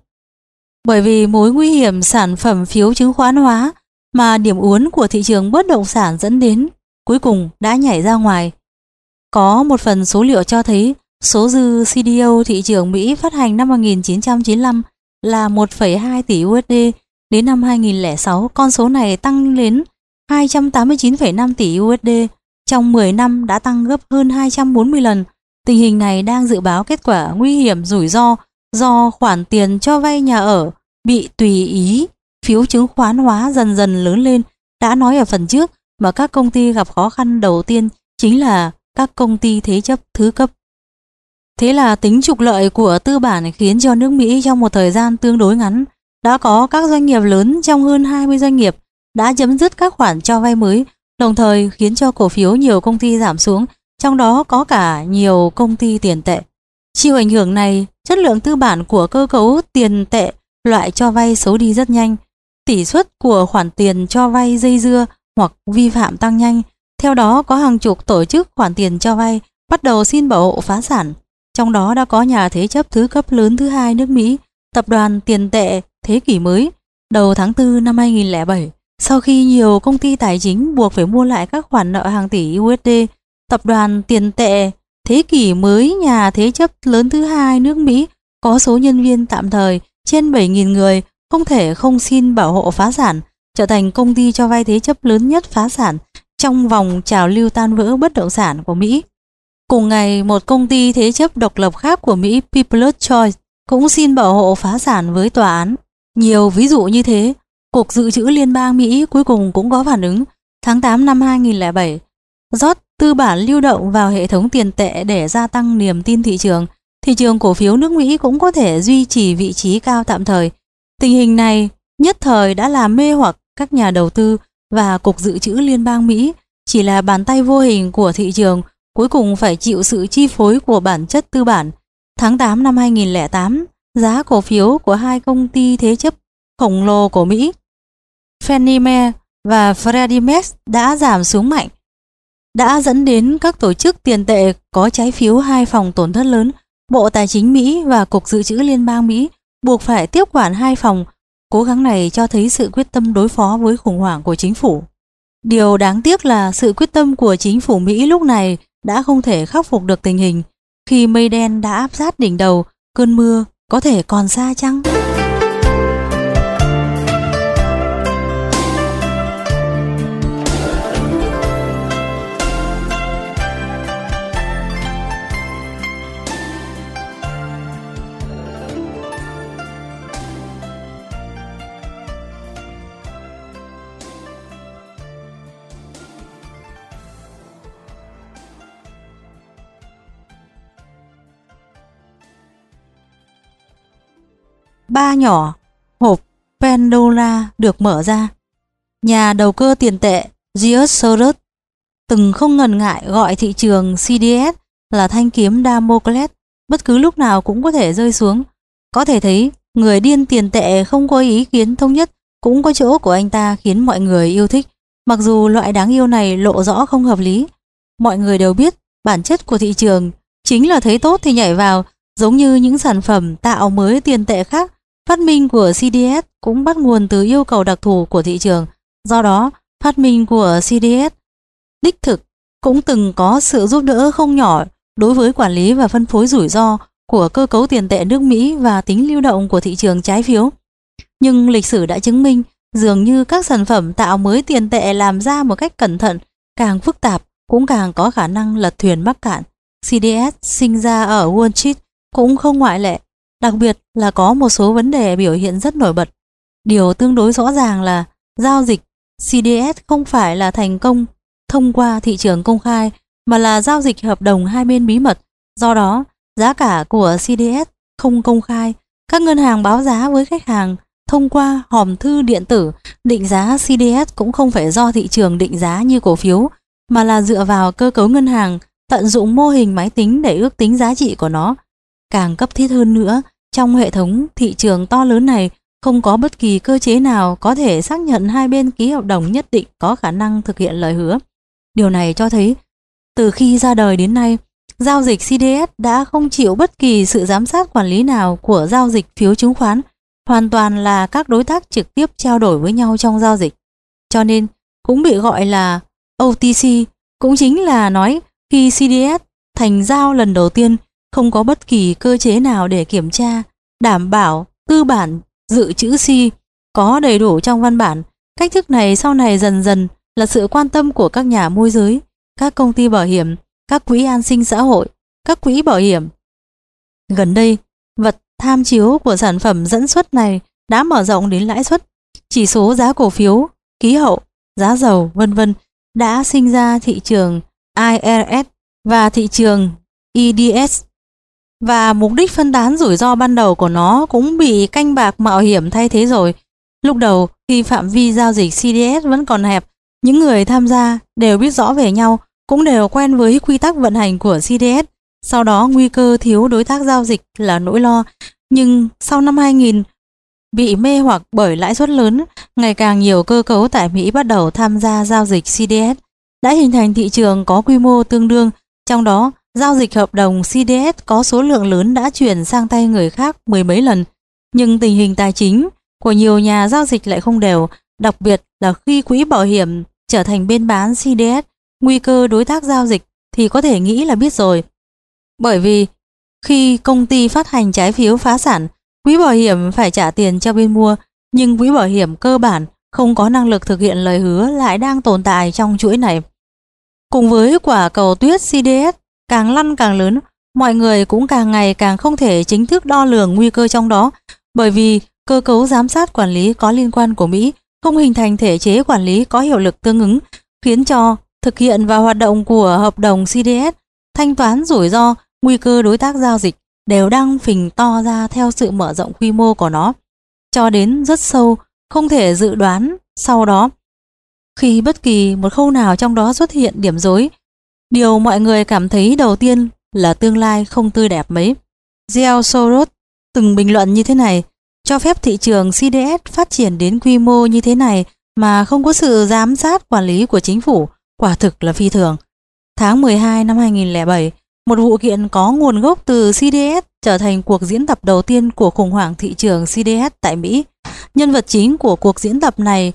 Bởi vì mối nguy hiểm sản phẩm phiếu chứng khoán hóa mà điểm uốn của thị trường bất động sản dẫn đến cuối cùng đã nhảy ra ngoài. Có một phần số liệu cho thấy số dư xê đê ô thị trường Mỹ phát hành năm một nghìn chín trăm chín mươi lăm là một phẩy hai tỷ u ét đê. Đến năm hai nghìn lẻ sáu, con số này tăng lên hai trăm tám mươi chín phẩy năm tỷ u ét đê. Trong mười năm đã tăng gấp hơn hai trăm bốn mươi lần. Tình hình này đang dự báo kết quả nguy hiểm rủi ro do khoản tiền cho vay nhà ở bị tùy ý phiếu chứng khoán hóa dần dần lớn lên. Đã nói ở phần trước mà các công ty gặp khó khăn đầu tiên chính là các công ty thế chấp thứ cấp. Thế là tính trục lợi của tư bản khiến cho nước Mỹ trong một thời gian tương đối ngắn đã có các doanh nghiệp lớn trong hơn hai mươi doanh nghiệp đã chấm dứt các khoản cho vay mới, đồng thời khiến cho cổ phiếu nhiều công ty giảm xuống, trong đó có cả nhiều công ty tiền tệ. Chịu ảnh hưởng này, chất lượng tư bản của cơ cấu tiền tệ loại cho vay xấu đi rất nhanh. Tỷ suất của khoản tiền cho vay dây dưa hoặc vi phạm tăng nhanh. Theo đó có hàng chục tổ chức khoản tiền cho vay bắt đầu xin bảo hộ phá sản. Trong đó đã có nhà thế chấp thứ cấp lớn thứ hai nước Mỹ, tập đoàn tiền tệ Thế kỷ mới. Đầu tháng tư năm hai nghìn lẻ bảy, sau khi nhiều công ty tài chính buộc phải mua lại các khoản nợ hàng tỷ u ét đê, tập đoàn tiền tệ Thế kỷ mới, nhà thế chấp lớn thứ hai nước Mỹ, có số nhân viên tạm thời trên bảy nghìn người, không thể không xin bảo hộ phá sản, trở thành công ty cho vay thế chấp lớn nhất phá sản trong vòng trào lưu tan vỡ bất động sản của Mỹ. Cùng ngày, một công ty thế chấp độc lập khác của Mỹ, People's Choice, cũng xin bảo hộ phá sản với tòa án. Nhiều ví dụ như thế. Cục Dự trữ Liên bang Mỹ cuối cùng cũng có phản ứng. Tháng tám năm hai nghìn lẻ bảy, rót tư bản lưu động vào hệ thống tiền tệ để gia tăng niềm tin thị trường. Thị trường cổ phiếu nước Mỹ cũng có thể duy trì vị trí cao tạm thời. Tình hình này nhất thời đã làm mê hoặc các nhà đầu tư, và Cục Dự trữ Liên bang Mỹ chỉ là bàn tay vô hình của thị trường, cuối cùng phải chịu sự chi phối của bản chất tư bản. Tháng tám năm hai nghìn lẻ tám, giá cổ phiếu của hai công ty thế chấp khổng lồ của Mỹ, Fannie Mae và Freddie Mac đã giảm xuống mạnh, đã dẫn đến các tổ chức tiền tệ có trái phiếu hai phòng tổn thất lớn. Bộ Tài chính Mỹ và Cục Dự trữ Liên bang Mỹ buộc phải tiếp quản hai phòng. Cố gắng này cho thấy sự quyết tâm đối phó với khủng hoảng của chính phủ. Điều đáng tiếc là sự quyết tâm của chính phủ Mỹ lúc này đã không thể khắc phục được tình hình. Khi mây đen đã áp sát đỉnh đầu, cơn mưa có thể còn xa chăng? ba nhỏ hộp Pandora được mở ra. Nhà đầu cơ tiền tệ George Soros từng không ngần ngại gọi thị trường xê đê ét là thanh kiếm Damocles, bất cứ lúc nào cũng có thể rơi xuống. Có thể thấy người điên tiền tệ không có ý kiến thống nhất, cũng có chỗ của anh ta khiến mọi người yêu thích, mặc dù loại đáng yêu này lộ rõ không hợp lý. Mọi người đều biết bản chất của thị trường chính là thấy tốt thì nhảy vào, giống như những sản phẩm tạo mới tiền tệ khác. Phát minh của xê đê ét cũng bắt nguồn từ yêu cầu đặc thù của thị trường. Do đó, phát minh của xê đê ét đích thực cũng từng có sự giúp đỡ không nhỏ đối với quản lý và phân phối rủi ro của cơ cấu tiền tệ nước Mỹ và tính lưu động của thị trường trái phiếu. Nhưng lịch sử đã chứng minh dường như các sản phẩm tạo mới tiền tệ làm ra một cách cẩn thận càng phức tạp cũng càng có khả năng lật thuyền mắc cạn. xê đê ét sinh ra ở Wall Street cũng không ngoại lệ, đặc biệt là có một số vấn đề biểu hiện rất nổi bật. Điều tương đối rõ ràng là giao dịch xê đê ét không phải là thành công thông qua thị trường công khai, mà là giao dịch hợp đồng hai bên bí mật. Do đó, giá cả của xê đê ét không công khai. Các ngân hàng báo giá với khách hàng thông qua hòm thư điện tử. Định giá xê đê ét cũng không phải do thị trường định giá như cổ phiếu, mà là dựa vào cơ cấu ngân hàng, tận dụng mô hình máy tính để ước tính giá trị của nó. Càng cấp thiết hơn nữa, trong hệ thống thị trường to lớn này, không có bất kỳ cơ chế nào có thể xác nhận hai bên ký hợp đồng nhất định có khả năng thực hiện lời hứa. Điều này cho thấy, từ khi ra đời đến nay, giao dịch xê đê ét đã không chịu bất kỳ sự giám sát quản lý nào của giao dịch phiếu chứng khoán, hoàn toàn là các đối tác trực tiếp trao đổi với nhau trong giao dịch. Cho nên, cũng bị gọi là ô tê xê, cũng chính là nói khi xê đê ét thành giao lần đầu tiên, không có bất kỳ cơ chế nào để kiểm tra, đảm bảo tư bản dự trữ C có đầy đủ trong văn bản. Cách thức này sau này dần dần là sự quan tâm của các nhà môi giới, các công ty bảo hiểm, các quỹ an sinh xã hội, các quỹ bảo hiểm. Gần đây, vật tham chiếu của sản phẩm dẫn xuất này đã mở rộng đến lãi suất, chỉ số giá cổ phiếu, khí hậu, giá dầu, vân vân đã sinh ra thị trường i rờ ét và thị trường e đê ét. Và mục đích phân tán rủi ro ban đầu của nó cũng bị canh bạc mạo hiểm thay thế rồi. Lúc đầu, khi phạm vi giao dịch xê đê ét vẫn còn hẹp, những người tham gia đều biết rõ về nhau, cũng đều quen với quy tắc vận hành của xê đê ét. Sau đó nguy cơ thiếu đối tác giao dịch là nỗi lo. Nhưng sau năm hai nghìn, bị mê hoặc bởi lãi suất lớn, ngày càng nhiều cơ cấu tại Mỹ bắt đầu tham gia giao dịch xê đê ét, đã hình thành thị trường có quy mô tương đương. Trong đó, giao dịch hợp đồng xê đê ét có số lượng lớn đã chuyển sang tay người khác mười mấy lần. Nhưng tình hình tài chính của nhiều nhà giao dịch lại không đều, đặc biệt là khi quỹ bảo hiểm trở thành bên bán xê đê ét, nguy cơ đối tác giao dịch thì có thể nghĩ là biết rồi. Bởi vì khi công ty phát hành trái phiếu phá sản, quỹ bảo hiểm phải trả tiền cho bên mua, nhưng quỹ bảo hiểm cơ bản không có năng lực thực hiện lời hứa lại đang tồn tại trong chuỗi này. Cùng với quả cầu tuyết xê đê ét càng lăn càng lớn, mọi người cũng càng ngày càng không thể chính thức đo lường nguy cơ trong đó, bởi vì cơ cấu giám sát quản lý có liên quan của Mỹ không hình thành thể chế quản lý có hiệu lực tương ứng, khiến cho thực hiện và hoạt động của hợp đồng xê đê ét, thanh toán rủi ro, nguy cơ đối tác giao dịch đều đang phình to ra theo sự mở rộng quy mô của nó, cho đến rất sâu, không thể dự đoán. Sau đó, khi bất kỳ một khâu nào trong đó xuất hiện điểm rối, điều mọi người cảm thấy đầu tiên là tương lai không tươi đẹp mấy. George Soros từng bình luận như thế này: cho phép thị trường xê đê ét phát triển đến quy mô như thế này mà không có sự giám sát quản lý của chính phủ, quả thực là phi thường. Tháng mười hai năm hai nghìn không trăm lẻ bảy, một vụ kiện có nguồn gốc từ xê đê ét trở thành cuộc diễn tập đầu tiên của khủng hoảng thị trường xê đê ét tại Mỹ. Nhân vật chính của cuộc diễn tập này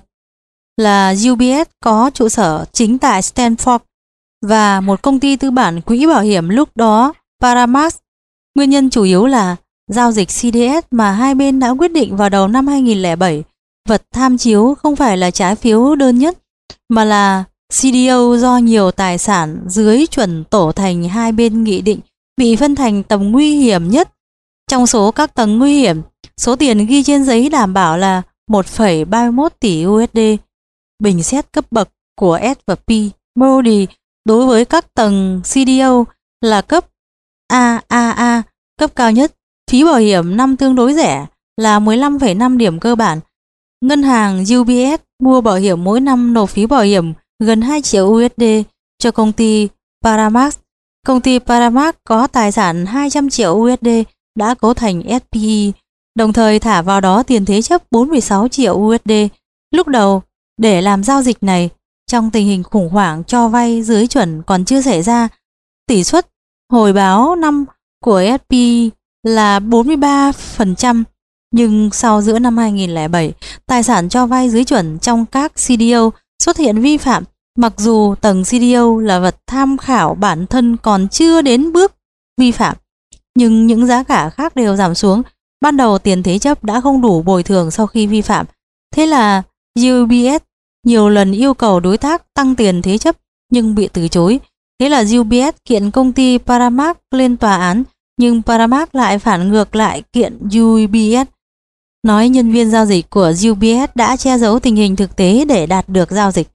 là u bê ét có trụ sở chính tại Stanford và một công ty tư bản quỹ bảo hiểm lúc đó Paramax. Nguyên nhân chủ yếu là giao dịch xê đê ét mà hai bên đã quyết định vào đầu năm hai nghìn không trăm lẻ bảy. Vật tham chiếu không phải là trái phiếu đơn nhất, mà là xê đê ô do nhiều tài sản dưới chuẩn tổ thành hai bên nghị định bị phân thành tầm nguy hiểm nhất. Trong số các tầng nguy hiểm, số tiền ghi trên giấy đảm bảo là một phẩy ba mươi mốt tỷ u ét đê. Bình xét cấp bậc của S và P Moody đối với các tầng xê đê ô là cấp a a a, cấp cao nhất. Phí bảo hiểm năm tương đối rẻ, là mười lăm phẩy năm điểm cơ bản. Ngân hàng u bê ét mua bảo hiểm mỗi năm nộp phí bảo hiểm gần hai triệu u ét đê cho công ty Paramax. Công ty Paramax có tài sản hai trăm triệu u ét đê đã cấu thành ét pê e, đồng thời thả vào đó tiền thế chấp bốn mươi sáu triệu u ét đê. Lúc đầu, để làm giao dịch này, trong tình hình khủng hoảng cho vay dưới chuẩn còn chưa xảy ra, tỷ suất hồi báo năm của ét pê e là bốn mươi ba phần trăm, nhưng sau giữa năm hai nghìn không trăm lẻ bảy, tài sản cho vay dưới chuẩn trong các xê đê ô xuất hiện vi phạm. Mặc dù tầng xê đê ô là vật tham khảo bản thân còn chưa đến bước vi phạm, nhưng những giá cả khác đều giảm xuống. Ban đầu tiền thế chấp đã không đủ bồi thường sau khi vi phạm. Thế là u bê ét nhiều lần yêu cầu đối tác tăng tiền thế chấp nhưng bị từ chối. Thế là u bê ét kiện công ty Paramax lên tòa án, nhưng Paramax lại phản ngược lại kiện u bê ét, nói nhân viên giao dịch của u bê ét đã che giấu tình hình thực tế để đạt được giao dịch.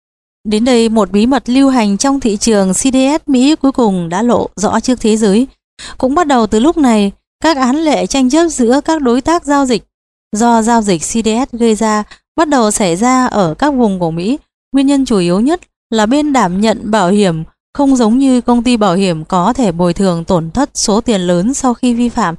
Đến đây, một bí mật lưu hành trong thị trường xê đê ét Mỹ cuối cùng đã lộ rõ trước thế giới. Cũng bắt đầu từ lúc này, các án lệ tranh chấp giữa các đối tác giao dịch do giao dịch xê đê ét gây ra bắt đầu xảy ra ở các vùng của Mỹ. Nguyên nhân chủ yếu nhất là bên đảm nhận bảo hiểm không giống như công ty bảo hiểm có thể bồi thường tổn thất số tiền lớn sau khi vi phạm.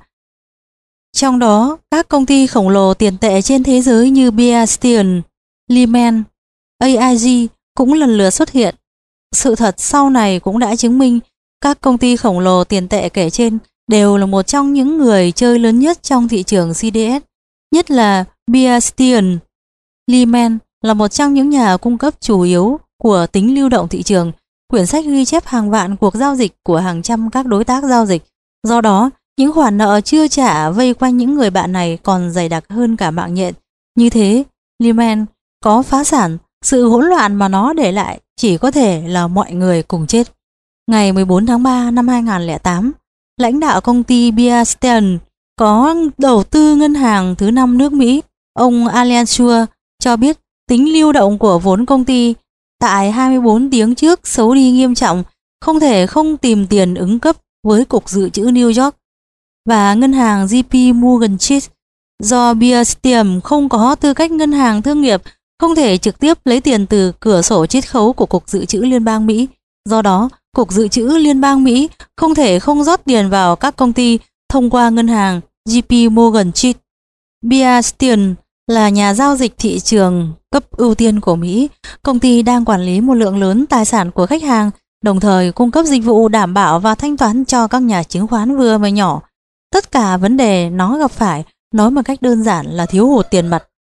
Trong đó, các công ty khổng lồ tiền tệ trên thế giới như Bear Stearns, Lehman, a i giê cũng lần lượt xuất hiện. Sự thật sau này cũng đã chứng minh các công ty khổng lồ tiền tệ kể trên đều là một trong những người chơi lớn nhất trong thị trường xê đê ét, nhất là Bear Stearns. Lehman là một trong những nhà cung cấp chủ yếu của tính lưu động thị trường. Quyển sách ghi chép hàng vạn cuộc giao dịch của hàng trăm các đối tác giao dịch. Do đó, những khoản nợ chưa trả vây quanh những người bạn này còn dày đặc hơn cả mạng nhện. Như thế, Lehman có phá sản, sự hỗn loạn mà nó để lại chỉ có thể là mọi người cùng chết. Ngày mười bốn tháng ba năm hai nghìn không trăm lẻ tám, lãnh đạo công ty Bear Stearns có đầu tư ngân hàng thứ năm nước Mỹ, ông Alan Schur cho biết tính lưu động của vốn công ty tại hai mươi bốn tiếng trước xấu đi nghiêm trọng, không thể không tìm tiền ứng cấp với Cục Dự trữ New York và ngân hàng giê pê Morgan Chase. Do Bear Stearns không có tư cách ngân hàng thương nghiệp, không thể trực tiếp lấy tiền từ cửa sổ chiết khấu của Cục Dự trữ Liên bang Mỹ. Do đó, Cục Dự trữ Liên bang Mỹ không thể không rót tiền vào các công ty thông qua ngân hàng giê pê Morgan Chase. Bear Stearns là nhà giao dịch thị trường cấp ưu tiên của Mỹ. Công ty đang quản lý một lượng lớn tài sản của khách hàng, đồng thời cung cấp dịch vụ đảm bảo và thanh toán cho các nhà chứng khoán vừa và nhỏ. Tất cả vấn đề nó gặp phải, nói một cách đơn giản là thiếu hụt tiền mặt.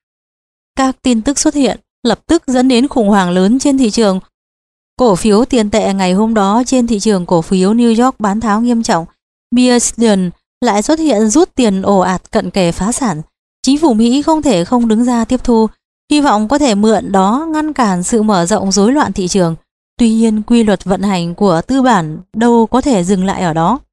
Các tin tức xuất hiện lập tức dẫn đến khủng hoảng lớn trên thị trường. Cổ phiếu tiền tệ ngày hôm đó trên thị trường cổ phiếu New York bán tháo nghiêm trọng. Bear Stearns lại xuất hiện rút tiền ồ ạt cận kề phá sản. Chính phủ Mỹ không thể không đứng ra tiếp thu, hy vọng có thể mượn đó ngăn cản sự mở rộng rối loạn thị trường. Tuy nhiên, quy luật vận hành của tư bản đâu có thể dừng lại ở đó.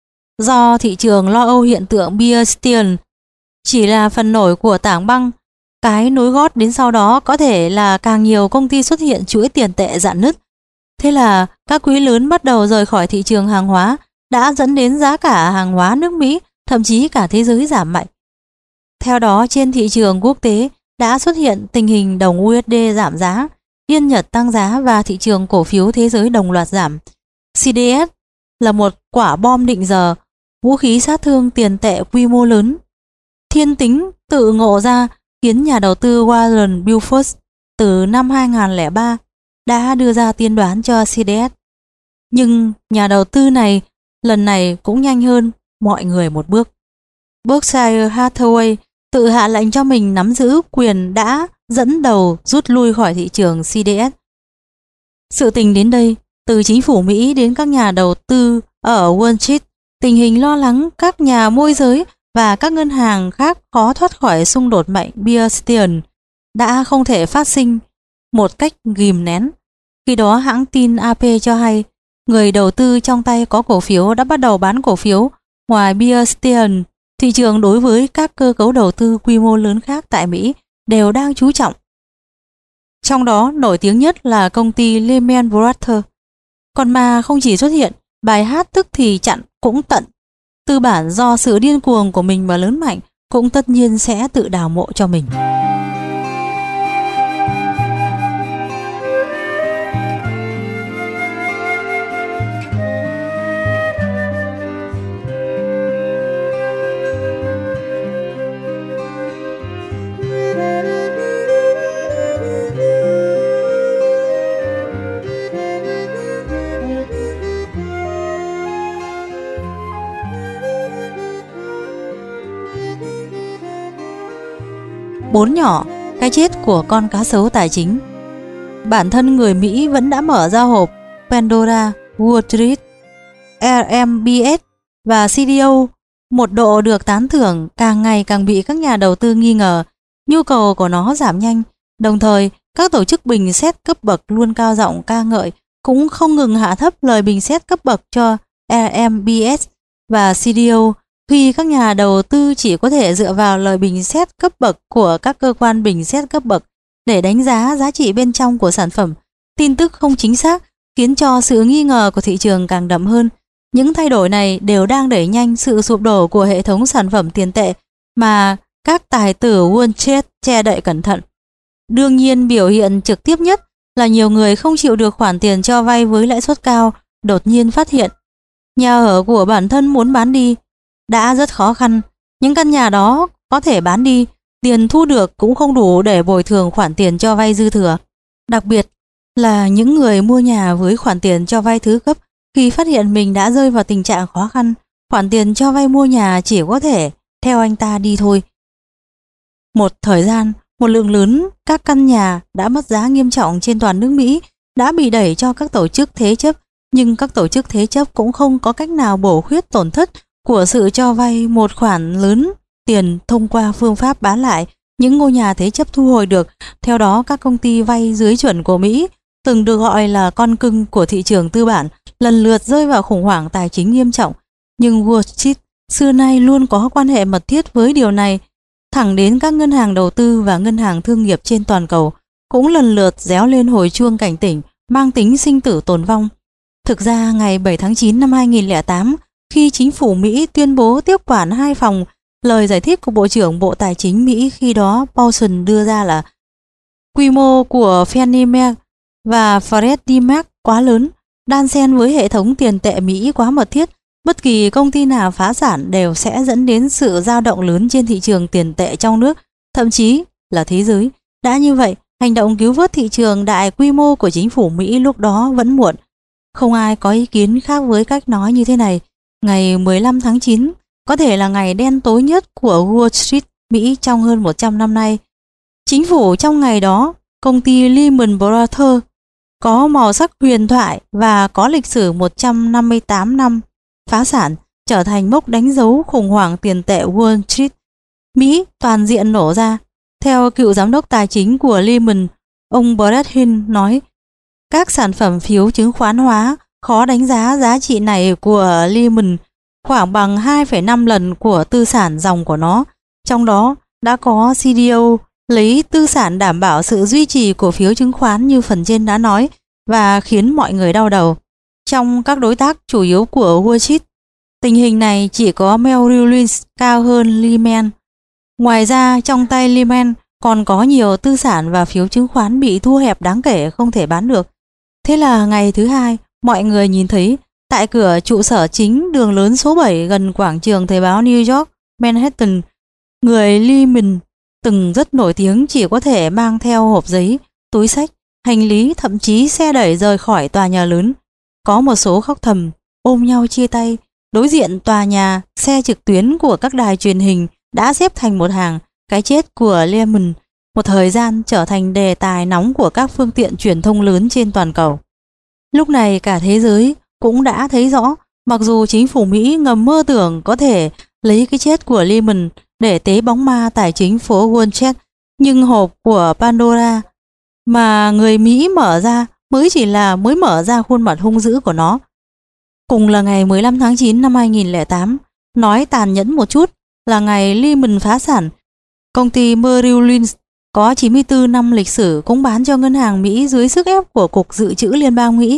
Do thị trường lo âu hiện tượng Bear Stearns chỉ là phần nổi của tảng băng, cái nối gót đến sau đó có thể là càng nhiều công ty xuất hiện chuỗi tiền tệ rạn nứt. Thế là các quỹ lớn bắt đầu rời khỏi thị trường hàng hóa, đã dẫn đến giá cả hàng hóa nước Mỹ, thậm chí cả thế giới giảm mạnh. Theo đó, trên thị trường quốc tế đã xuất hiện tình hình đồng u ét đê giảm giá, yên Nhật tăng giá và thị trường cổ phiếu thế giới đồng loạt giảm. xê đê ét là một quả bom định giờ, vũ khí sát thương tiền tệ quy mô lớn. Thiên tính tự ngộ ra khiến nhà đầu tư Warren Buffett từ năm hai nghìn không trăm lẻ ba đã đưa ra tiên đoán cho xê đê ét. Nhưng nhà đầu tư này lần này cũng nhanh hơn mọi người một bước. Berkshire Hathaway tự hạ lệnh cho mình nắm giữ quyền đã dẫn đầu rút lui khỏi thị trường xê đê ét. Sự tình đến đây, từ chính phủ Mỹ đến các nhà đầu tư ở Wall Street, tình hình lo lắng các nhà môi giới và các ngân hàng khác khó thoát khỏi xung đột mạnh Bear Stearns đã không thể phát sinh một cách ghim nén. Khi đó, hãng tin a pê cho hay người đầu tư trong tay có cổ phiếu đã bắt đầu bán cổ phiếu. Ngoài Bear Stearns, thị trường đối với các cơ cấu đầu tư quy mô lớn khác tại Mỹ đều đang chú trọng. Trong đó nổi tiếng nhất là công ty Lehman Brothers. Còn mà không chỉ xuất hiện, bài hát tức thì chặn cũng tận. Tư bản do sự điên cuồng của mình mà lớn mạnh, cũng tất nhiên sẽ tự đào mộ cho mình. Bốn nhỏ, cái chết của con cá sấu tài chính. Bản thân người Mỹ vẫn đã mở ra hộp Pandora, Wall Street, rờ em bê ét và xê đê ô, một độ được tán thưởng càng ngày càng bị các nhà đầu tư nghi ngờ. Nhu cầu của nó giảm nhanh, đồng thời các tổ chức bình xét cấp bậc luôn cao giọng ca ngợi cũng không ngừng hạ thấp lời bình xét cấp bậc cho rờ em bê ét và xê đê ô. Tuy các nhà đầu tư chỉ có thể dựa vào lời bình xét cấp bậc của các cơ quan bình xét cấp bậc để đánh giá giá trị bên trong của sản phẩm, tin tức không chính xác khiến cho sự nghi ngờ của thị trường càng đậm hơn. Những thay đổi này đều đang đẩy nhanh sự sụp đổ của hệ thống sản phẩm tiền tệ mà các tài tử Wall Street che đậy cẩn thận. Đương nhiên, biểu hiện trực tiếp nhất là nhiều người không chịu được khoản tiền cho vay với lãi suất cao, đột nhiên phát hiện nhà ở của bản thân muốn bán đi đã rất khó khăn. Những căn nhà đó có thể bán đi, tiền thu được cũng không đủ để bồi thường khoản tiền cho vay dư thừa. Đặc biệt là những người mua nhà với khoản tiền cho vay thứ cấp, khi phát hiện mình đã rơi vào tình trạng khó khăn, khoản tiền cho vay mua nhà chỉ có thể theo anh ta đi thôi. Một thời gian, một lượng lớn các căn nhà đã mất giá nghiêm trọng trên toàn nước Mỹ đã bị đẩy cho các tổ chức thế chấp, nhưng các tổ chức thế chấp cũng không có cách nào bổ khuyết tổn thất của sự cho vay một khoản lớn tiền thông qua phương pháp bán lại những ngôi nhà thế chấp thu hồi được. Theo đó, các công ty vay dưới chuẩn của Mỹ, từng được gọi là con cưng của thị trường tư bản, lần lượt rơi vào khủng hoảng tài chính nghiêm trọng. Nhưng Wall Street xưa nay luôn có quan hệ mật thiết với điều này, thẳng đến các ngân hàng đầu tư và ngân hàng thương nghiệp trên toàn cầu cũng lần lượt réo lên hồi chuông cảnh tỉnh mang tính sinh tử tồn vong. Thực ra, ngày bảy tháng chín năm hai nghìn lẻ tám, khi chính phủ Mỹ tuyên bố tiếp quản hai phòng, lời giải thích của Bộ trưởng Bộ Tài chính Mỹ khi đó Paulson đưa ra là quy mô của Fannie Mae và Freddie Mac quá lớn, đan xen với hệ thống tiền tệ Mỹ quá mật thiết. Bất kỳ công ty nào phá sản đều sẽ dẫn đến sự dao động lớn trên thị trường tiền tệ trong nước, thậm chí là thế giới. Đã như vậy, hành động cứu vớt thị trường đại quy mô của chính phủ Mỹ lúc đó vẫn muộn. Không ai có ý kiến khác với cách nói như thế này. Ngày mười lăm tháng chín có thể là ngày đen tối nhất của Wall Street Mỹ trong hơn một trăm năm nay. Chính phủ trong ngày đó, công ty Lehman Brothers, có màu sắc huyền thoại và có lịch sử một trăm năm mươi tám năm phá sản, trở thành mốc đánh dấu khủng hoảng tiền tệ Wall Street Mỹ toàn diện nổ ra. Theo cựu giám đốc tài chính của Lehman, ông Brad Hill nói, các sản phẩm phiếu chứng khoán hóa khó đánh giá giá trị này của Lehman khoảng bằng hai phẩy năm lần của tư sản dòng của nó. Trong đó đã có xê đê ô lấy tư sản đảm bảo sự duy trì của phiếu chứng khoán như phần trên đã nói và khiến mọi người đau đầu. Trong các đối tác chủ yếu của Wall Street, tình hình này chỉ có Merrill Lynch cao hơn Lehman. Ngoài ra, trong tay Lehman còn có nhiều tư sản và phiếu chứng khoán bị thu hẹp đáng kể không thể bán được. Thế là ngày thứ hai, mọi người nhìn thấy tại cửa trụ sở chính đường lớn số bảy gần quảng trường Thời báo New York, Manhattan, người Lehman từng rất nổi tiếng chỉ có thể mang theo hộp giấy, túi xách, hành lý, thậm chí xe đẩy rời khỏi tòa nhà lớn. Có một số khóc thầm, ôm nhau chia tay. Đối diện tòa nhà, xe trực tuyến của các đài truyền hình đã xếp thành một hàng. Cái chết của Lehman một thời gian trở thành đề tài nóng của các phương tiện truyền thông lớn trên toàn cầu. Lúc này cả thế giới cũng đã thấy rõ, mặc dù chính phủ Mỹ ngầm mơ tưởng có thể lấy cái chết của Lehman để tế bóng ma tài chính phố Wall Street, nhưng hộp của Pandora mà người Mỹ mở ra mới chỉ là mới mở ra khuôn mặt hung dữ của nó. Cùng là ngày mười lăm tháng chín năm hai nghìn lẻ tám, nói tàn nhẫn một chút là ngày Lehman phá sản, công ty Merrill Lynch có chín mươi tư năm lịch sử cũng bán cho ngân hàng Mỹ dưới sức ép của Cục Dự trữ Liên bang Mỹ.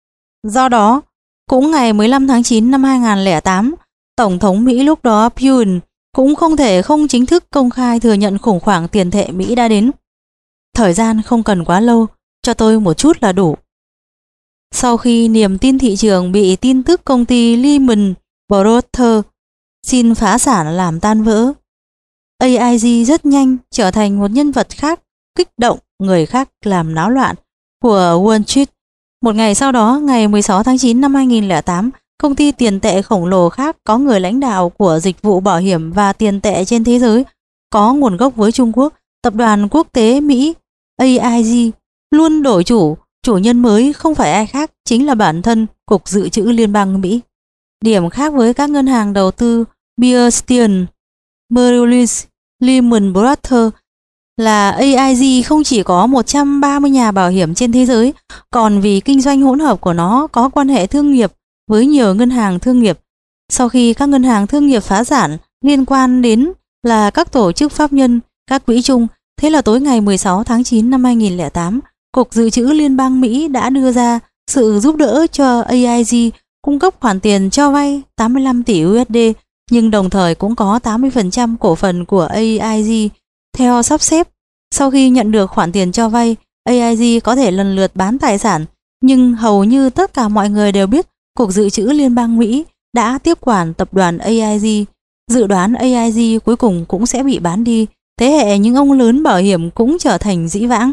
Do đó, cũng ngày mười lăm tháng chín năm hai nghìn lẻ tám, Tổng thống Mỹ lúc đó Buell cũng không thể không chính thức công khai thừa nhận khủng hoảng tiền tệ Mỹ đã đến. Thời gian không cần quá lâu, cho tôi một chút là đủ. Sau khi niềm tin thị trường bị tin tức công ty Lehman Brothers xin phá sản làm tan vỡ, a i giê rất nhanh trở thành một nhân vật khác kích động người khác làm náo loạn của Wall Street. Một ngày sau đó, ngày mười sáu tháng chín năm hai nghìn lẻ tám, công ty tiền tệ khổng lồ khác có người lãnh đạo của dịch vụ bảo hiểm và tiền tệ trên thế giới có nguồn gốc với Trung Quốc, tập đoàn quốc tế Mỹ a i giê luôn đổi chủ. Chủ nhân mới không phải ai khác, chính là bản thân Cục Dự trữ Liên bang Mỹ. Điểm khác với các ngân hàng đầu tư Bear Stearns, Merrill Lynch, Lehman Brothers là a i giê không chỉ có một trăm ba mươi nhà bảo hiểm trên thế giới, còn vì kinh doanh hỗn hợp của nó có quan hệ thương nghiệp với nhiều ngân hàng thương nghiệp. Sau khi các ngân hàng thương nghiệp phá sản, liên quan đến là các tổ chức pháp nhân, các quỹ chung. Thế là tối ngày mười sáu tháng chín năm hai nghìn lẻ tám, Cục Dự trữ Liên bang Mỹ đã đưa ra sự giúp đỡ cho a i giê, cung cấp khoản tiền cho vay tám mươi lăm tỷ u ét đê, nhưng đồng thời cũng có tám mươi phần trăm cổ phần của a i giê theo sắp xếp. Sau khi nhận được khoản tiền cho vay, a i giê có thể lần lượt bán tài sản, nhưng hầu như tất cả mọi người đều biết Cục Dự trữ Liên bang Mỹ đã tiếp quản tập đoàn a i giê. Dự đoán a i giê cuối cùng cũng sẽ bị bán đi, thế hệ những ông lớn bảo hiểm cũng trở thành dĩ vãng.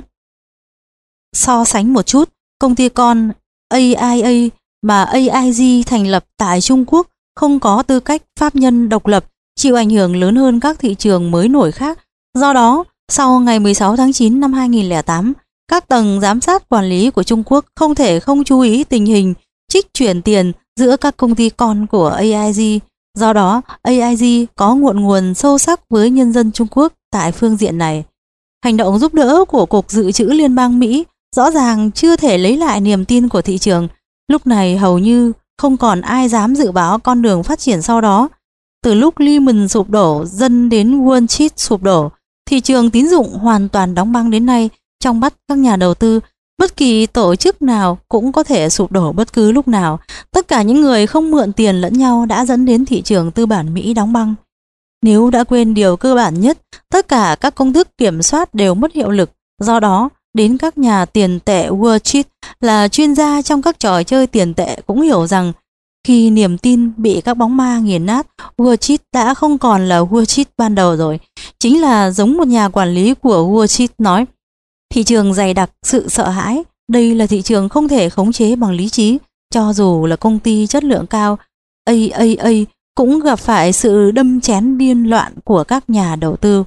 So sánh một chút, công ty con a i a mà a i giê thành lập tại Trung Quốc không có tư cách pháp nhân độc lập, chịu ảnh hưởng lớn hơn các thị trường mới nổi khác. Do đó, sau ngày mười sáu tháng chín năm hai nghìn lẻ tám, các tầng giám sát quản lý của Trung Quốc không thể không chú ý tình hình trích chuyển tiền giữa các công ty con của a i giê. Do đó, a i giê có ngọn nguồn sâu sắc với nhân dân Trung Quốc tại phương diện này. Hành động giúp đỡ của Cục Dự trữ Liên bang Mỹ rõ ràng chưa thể lấy lại niềm tin của thị trường. Lúc này hầu như không còn ai dám dự báo con đường phát triển sau đó. Từ lúc Lehman sụp đổ dân đến Wall Street sụp đổ, thị trường tín dụng hoàn toàn đóng băng đến nay. Trong mắt các nhà đầu tư, bất kỳ tổ chức nào cũng có thể sụp đổ bất cứ lúc nào. Tất cả những người không mượn tiền lẫn nhau đã dẫn đến thị trường tư bản Mỹ đóng băng. Nếu đã quên điều cơ bản nhất, tất cả các công thức kiểm soát đều mất hiệu lực. Do đó, đến các nhà tiền tệ Wall Street là chuyên gia trong các trò chơi tiền tệ cũng hiểu rằng khi niềm tin bị các bóng ma nghiền nát, Wall Street đã không còn là Wall Street ban đầu rồi. Chính là giống một nhà quản lý của Wall Street nói, thị trường dày đặc sự sợ hãi, đây là thị trường không thể khống chế bằng lý trí. Cho dù là công ty chất lượng cao, a i a cũng gặp phải sự đâm chén điên loạn của các nhà đầu tư.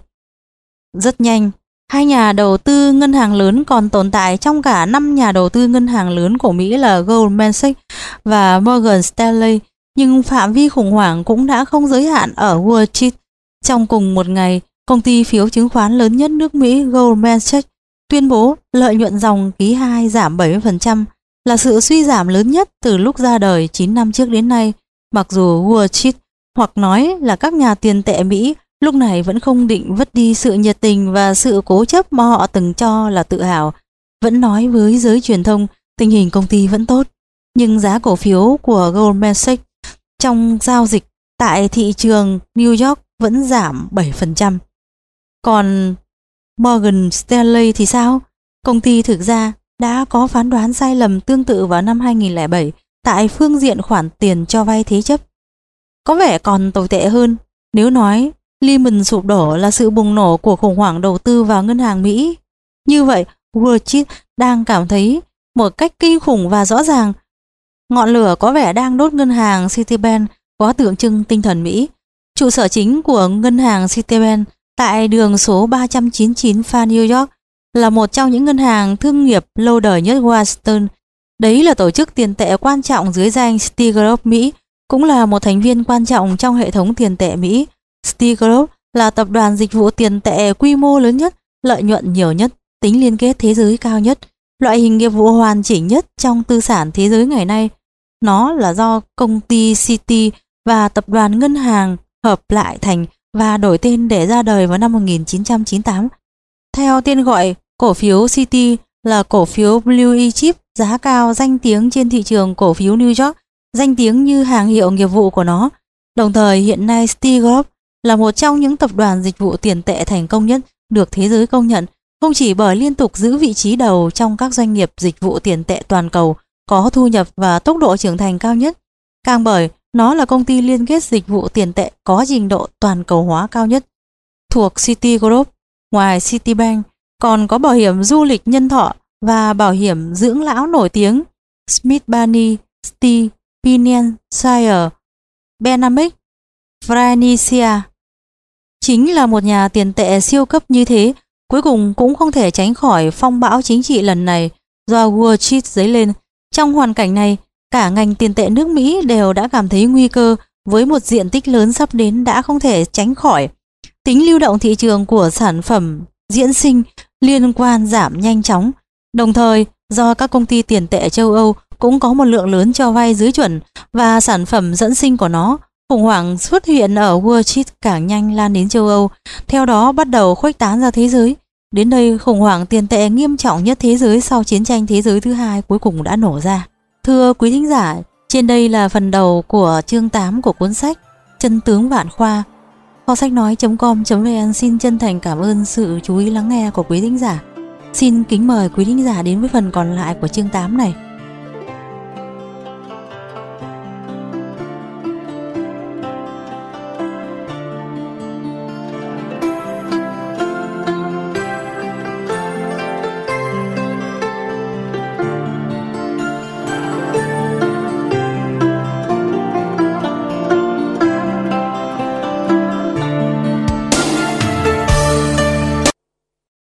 Rất nhanh, hai nhà đầu tư ngân hàng lớn còn tồn tại trong cả năm nhà đầu tư ngân hàng lớn của Mỹ là Goldman Sachs và Morgan Stanley, nhưng phạm vi khủng hoảng cũng đã không giới hạn ở Wall Street. Trong cùng một ngày, công ty phiếu chứng khoán lớn nhất nước Mỹ Goldman Sachs tuyên bố lợi nhuận dòng quý hai giảm bảy mươi phần trăm, là sự suy giảm lớn nhất từ lúc ra đời chín năm trước đến nay. Mặc dù Wall Street, hoặc nói là các nhà tiền tệ Mỹ, lúc này vẫn không định vứt đi sự nhiệt tình và sự cố chấp mà họ từng cho là tự hào, vẫn nói với giới truyền thông tình hình công ty vẫn tốt, nhưng giá cổ phiếu của Goldman Sachs trong giao dịch tại thị trường New York vẫn giảm bảy phần trăm. Còn Morgan Stanley thì sao? Công ty thực ra đã có phán đoán sai lầm tương tự vào năm hai nghìn lẻ bảy tại phương diện khoản tiền cho vay thế chấp. Có vẻ còn tồi tệ hơn nếu nói Lehman sụp đổ là sự bùng nổ của khủng hoảng đầu tư vào ngân hàng Mỹ. Như vậy, Wall Street đang cảm thấy một cách kinh khủng và rõ ràng. Ngọn lửa có vẻ đang đốt ngân hàng Citibank, có tượng trưng tinh thần Mỹ. Trụ sở chính của ngân hàng Citibank tại đường số ba trăm chín mươi chín Pha New York là một trong những ngân hàng thương nghiệp lâu đời nhất Washington. Đấy là tổ chức tiền tệ quan trọng dưới danh Citigroup Mỹ, cũng là một thành viên quan trọng trong hệ thống tiền tệ Mỹ. Citigroup là tập đoàn dịch vụ tiền tệ quy mô lớn nhất, lợi nhuận nhiều nhất, tính liên kết thế giới cao nhất, loại hình nghiệp vụ hoàn chỉnh nhất trong tư sản thế giới ngày nay. Nó là do công ty Citi và tập đoàn ngân hàng hợp lại thành và đổi tên để ra đời vào năm một nghìn chín trăm chín mươi tám. Theo tên gọi, cổ phiếu Citi là cổ phiếu Blue Chip giá cao danh tiếng trên thị trường cổ phiếu New York, danh tiếng như hàng hiệu nghiệp vụ của nó. Đồng thời hiện nay Citigroup là một trong những tập đoàn dịch vụ tiền tệ thành công nhất được thế giới công nhận, không chỉ bởi liên tục giữ vị trí đầu trong các doanh nghiệp dịch vụ tiền tệ toàn cầu có thu nhập và tốc độ trưởng thành cao nhất, càng bởi nó là công ty liên kết dịch vụ tiền tệ có trình độ toàn cầu hóa cao nhất. Thuộc Citigroup, ngoài Citibank, còn có bảo hiểm du lịch nhân thọ và bảo hiểm dưỡng lão nổi tiếng Smith Barney, Steve, Pinion-Shire, Benamic, Francia. Chính là một nhà tiền tệ siêu cấp như thế, cuối cùng cũng không thể tránh khỏi phong bão chính trị lần này do Wall Street dấy lên. Trong hoàn cảnh này, cả ngành tiền tệ nước Mỹ đều đã cảm thấy nguy cơ với một diện tích lớn sắp đến đã không thể tránh khỏi. Tính lưu động thị trường của sản phẩm diễn sinh liên quan giảm nhanh chóng, đồng thời do các công ty tiền tệ châu Âu cũng có một lượng lớn cho vay dưới chuẩn và sản phẩm dẫn sinh của nó, khủng hoảng xuất hiện ở Wall Street càng nhanh lan đến châu Âu, theo đó bắt đầu khuếch tán ra thế giới. Đến đây, khủng hoảng tiền tệ nghiêm trọng nhất thế giới sau chiến tranh thế giới thứ hai cuối cùng đã nổ ra. Thưa quý thính giả, trên đây là phần đầu của chương tám của cuốn sách Chân tướng Vạn Khoa. Kho sách nói chấm com chấm vn xin chân thành cảm ơn sự chú ý lắng nghe của quý thính giả. Xin kính mời quý thính giả đến với phần còn lại của chương tám này.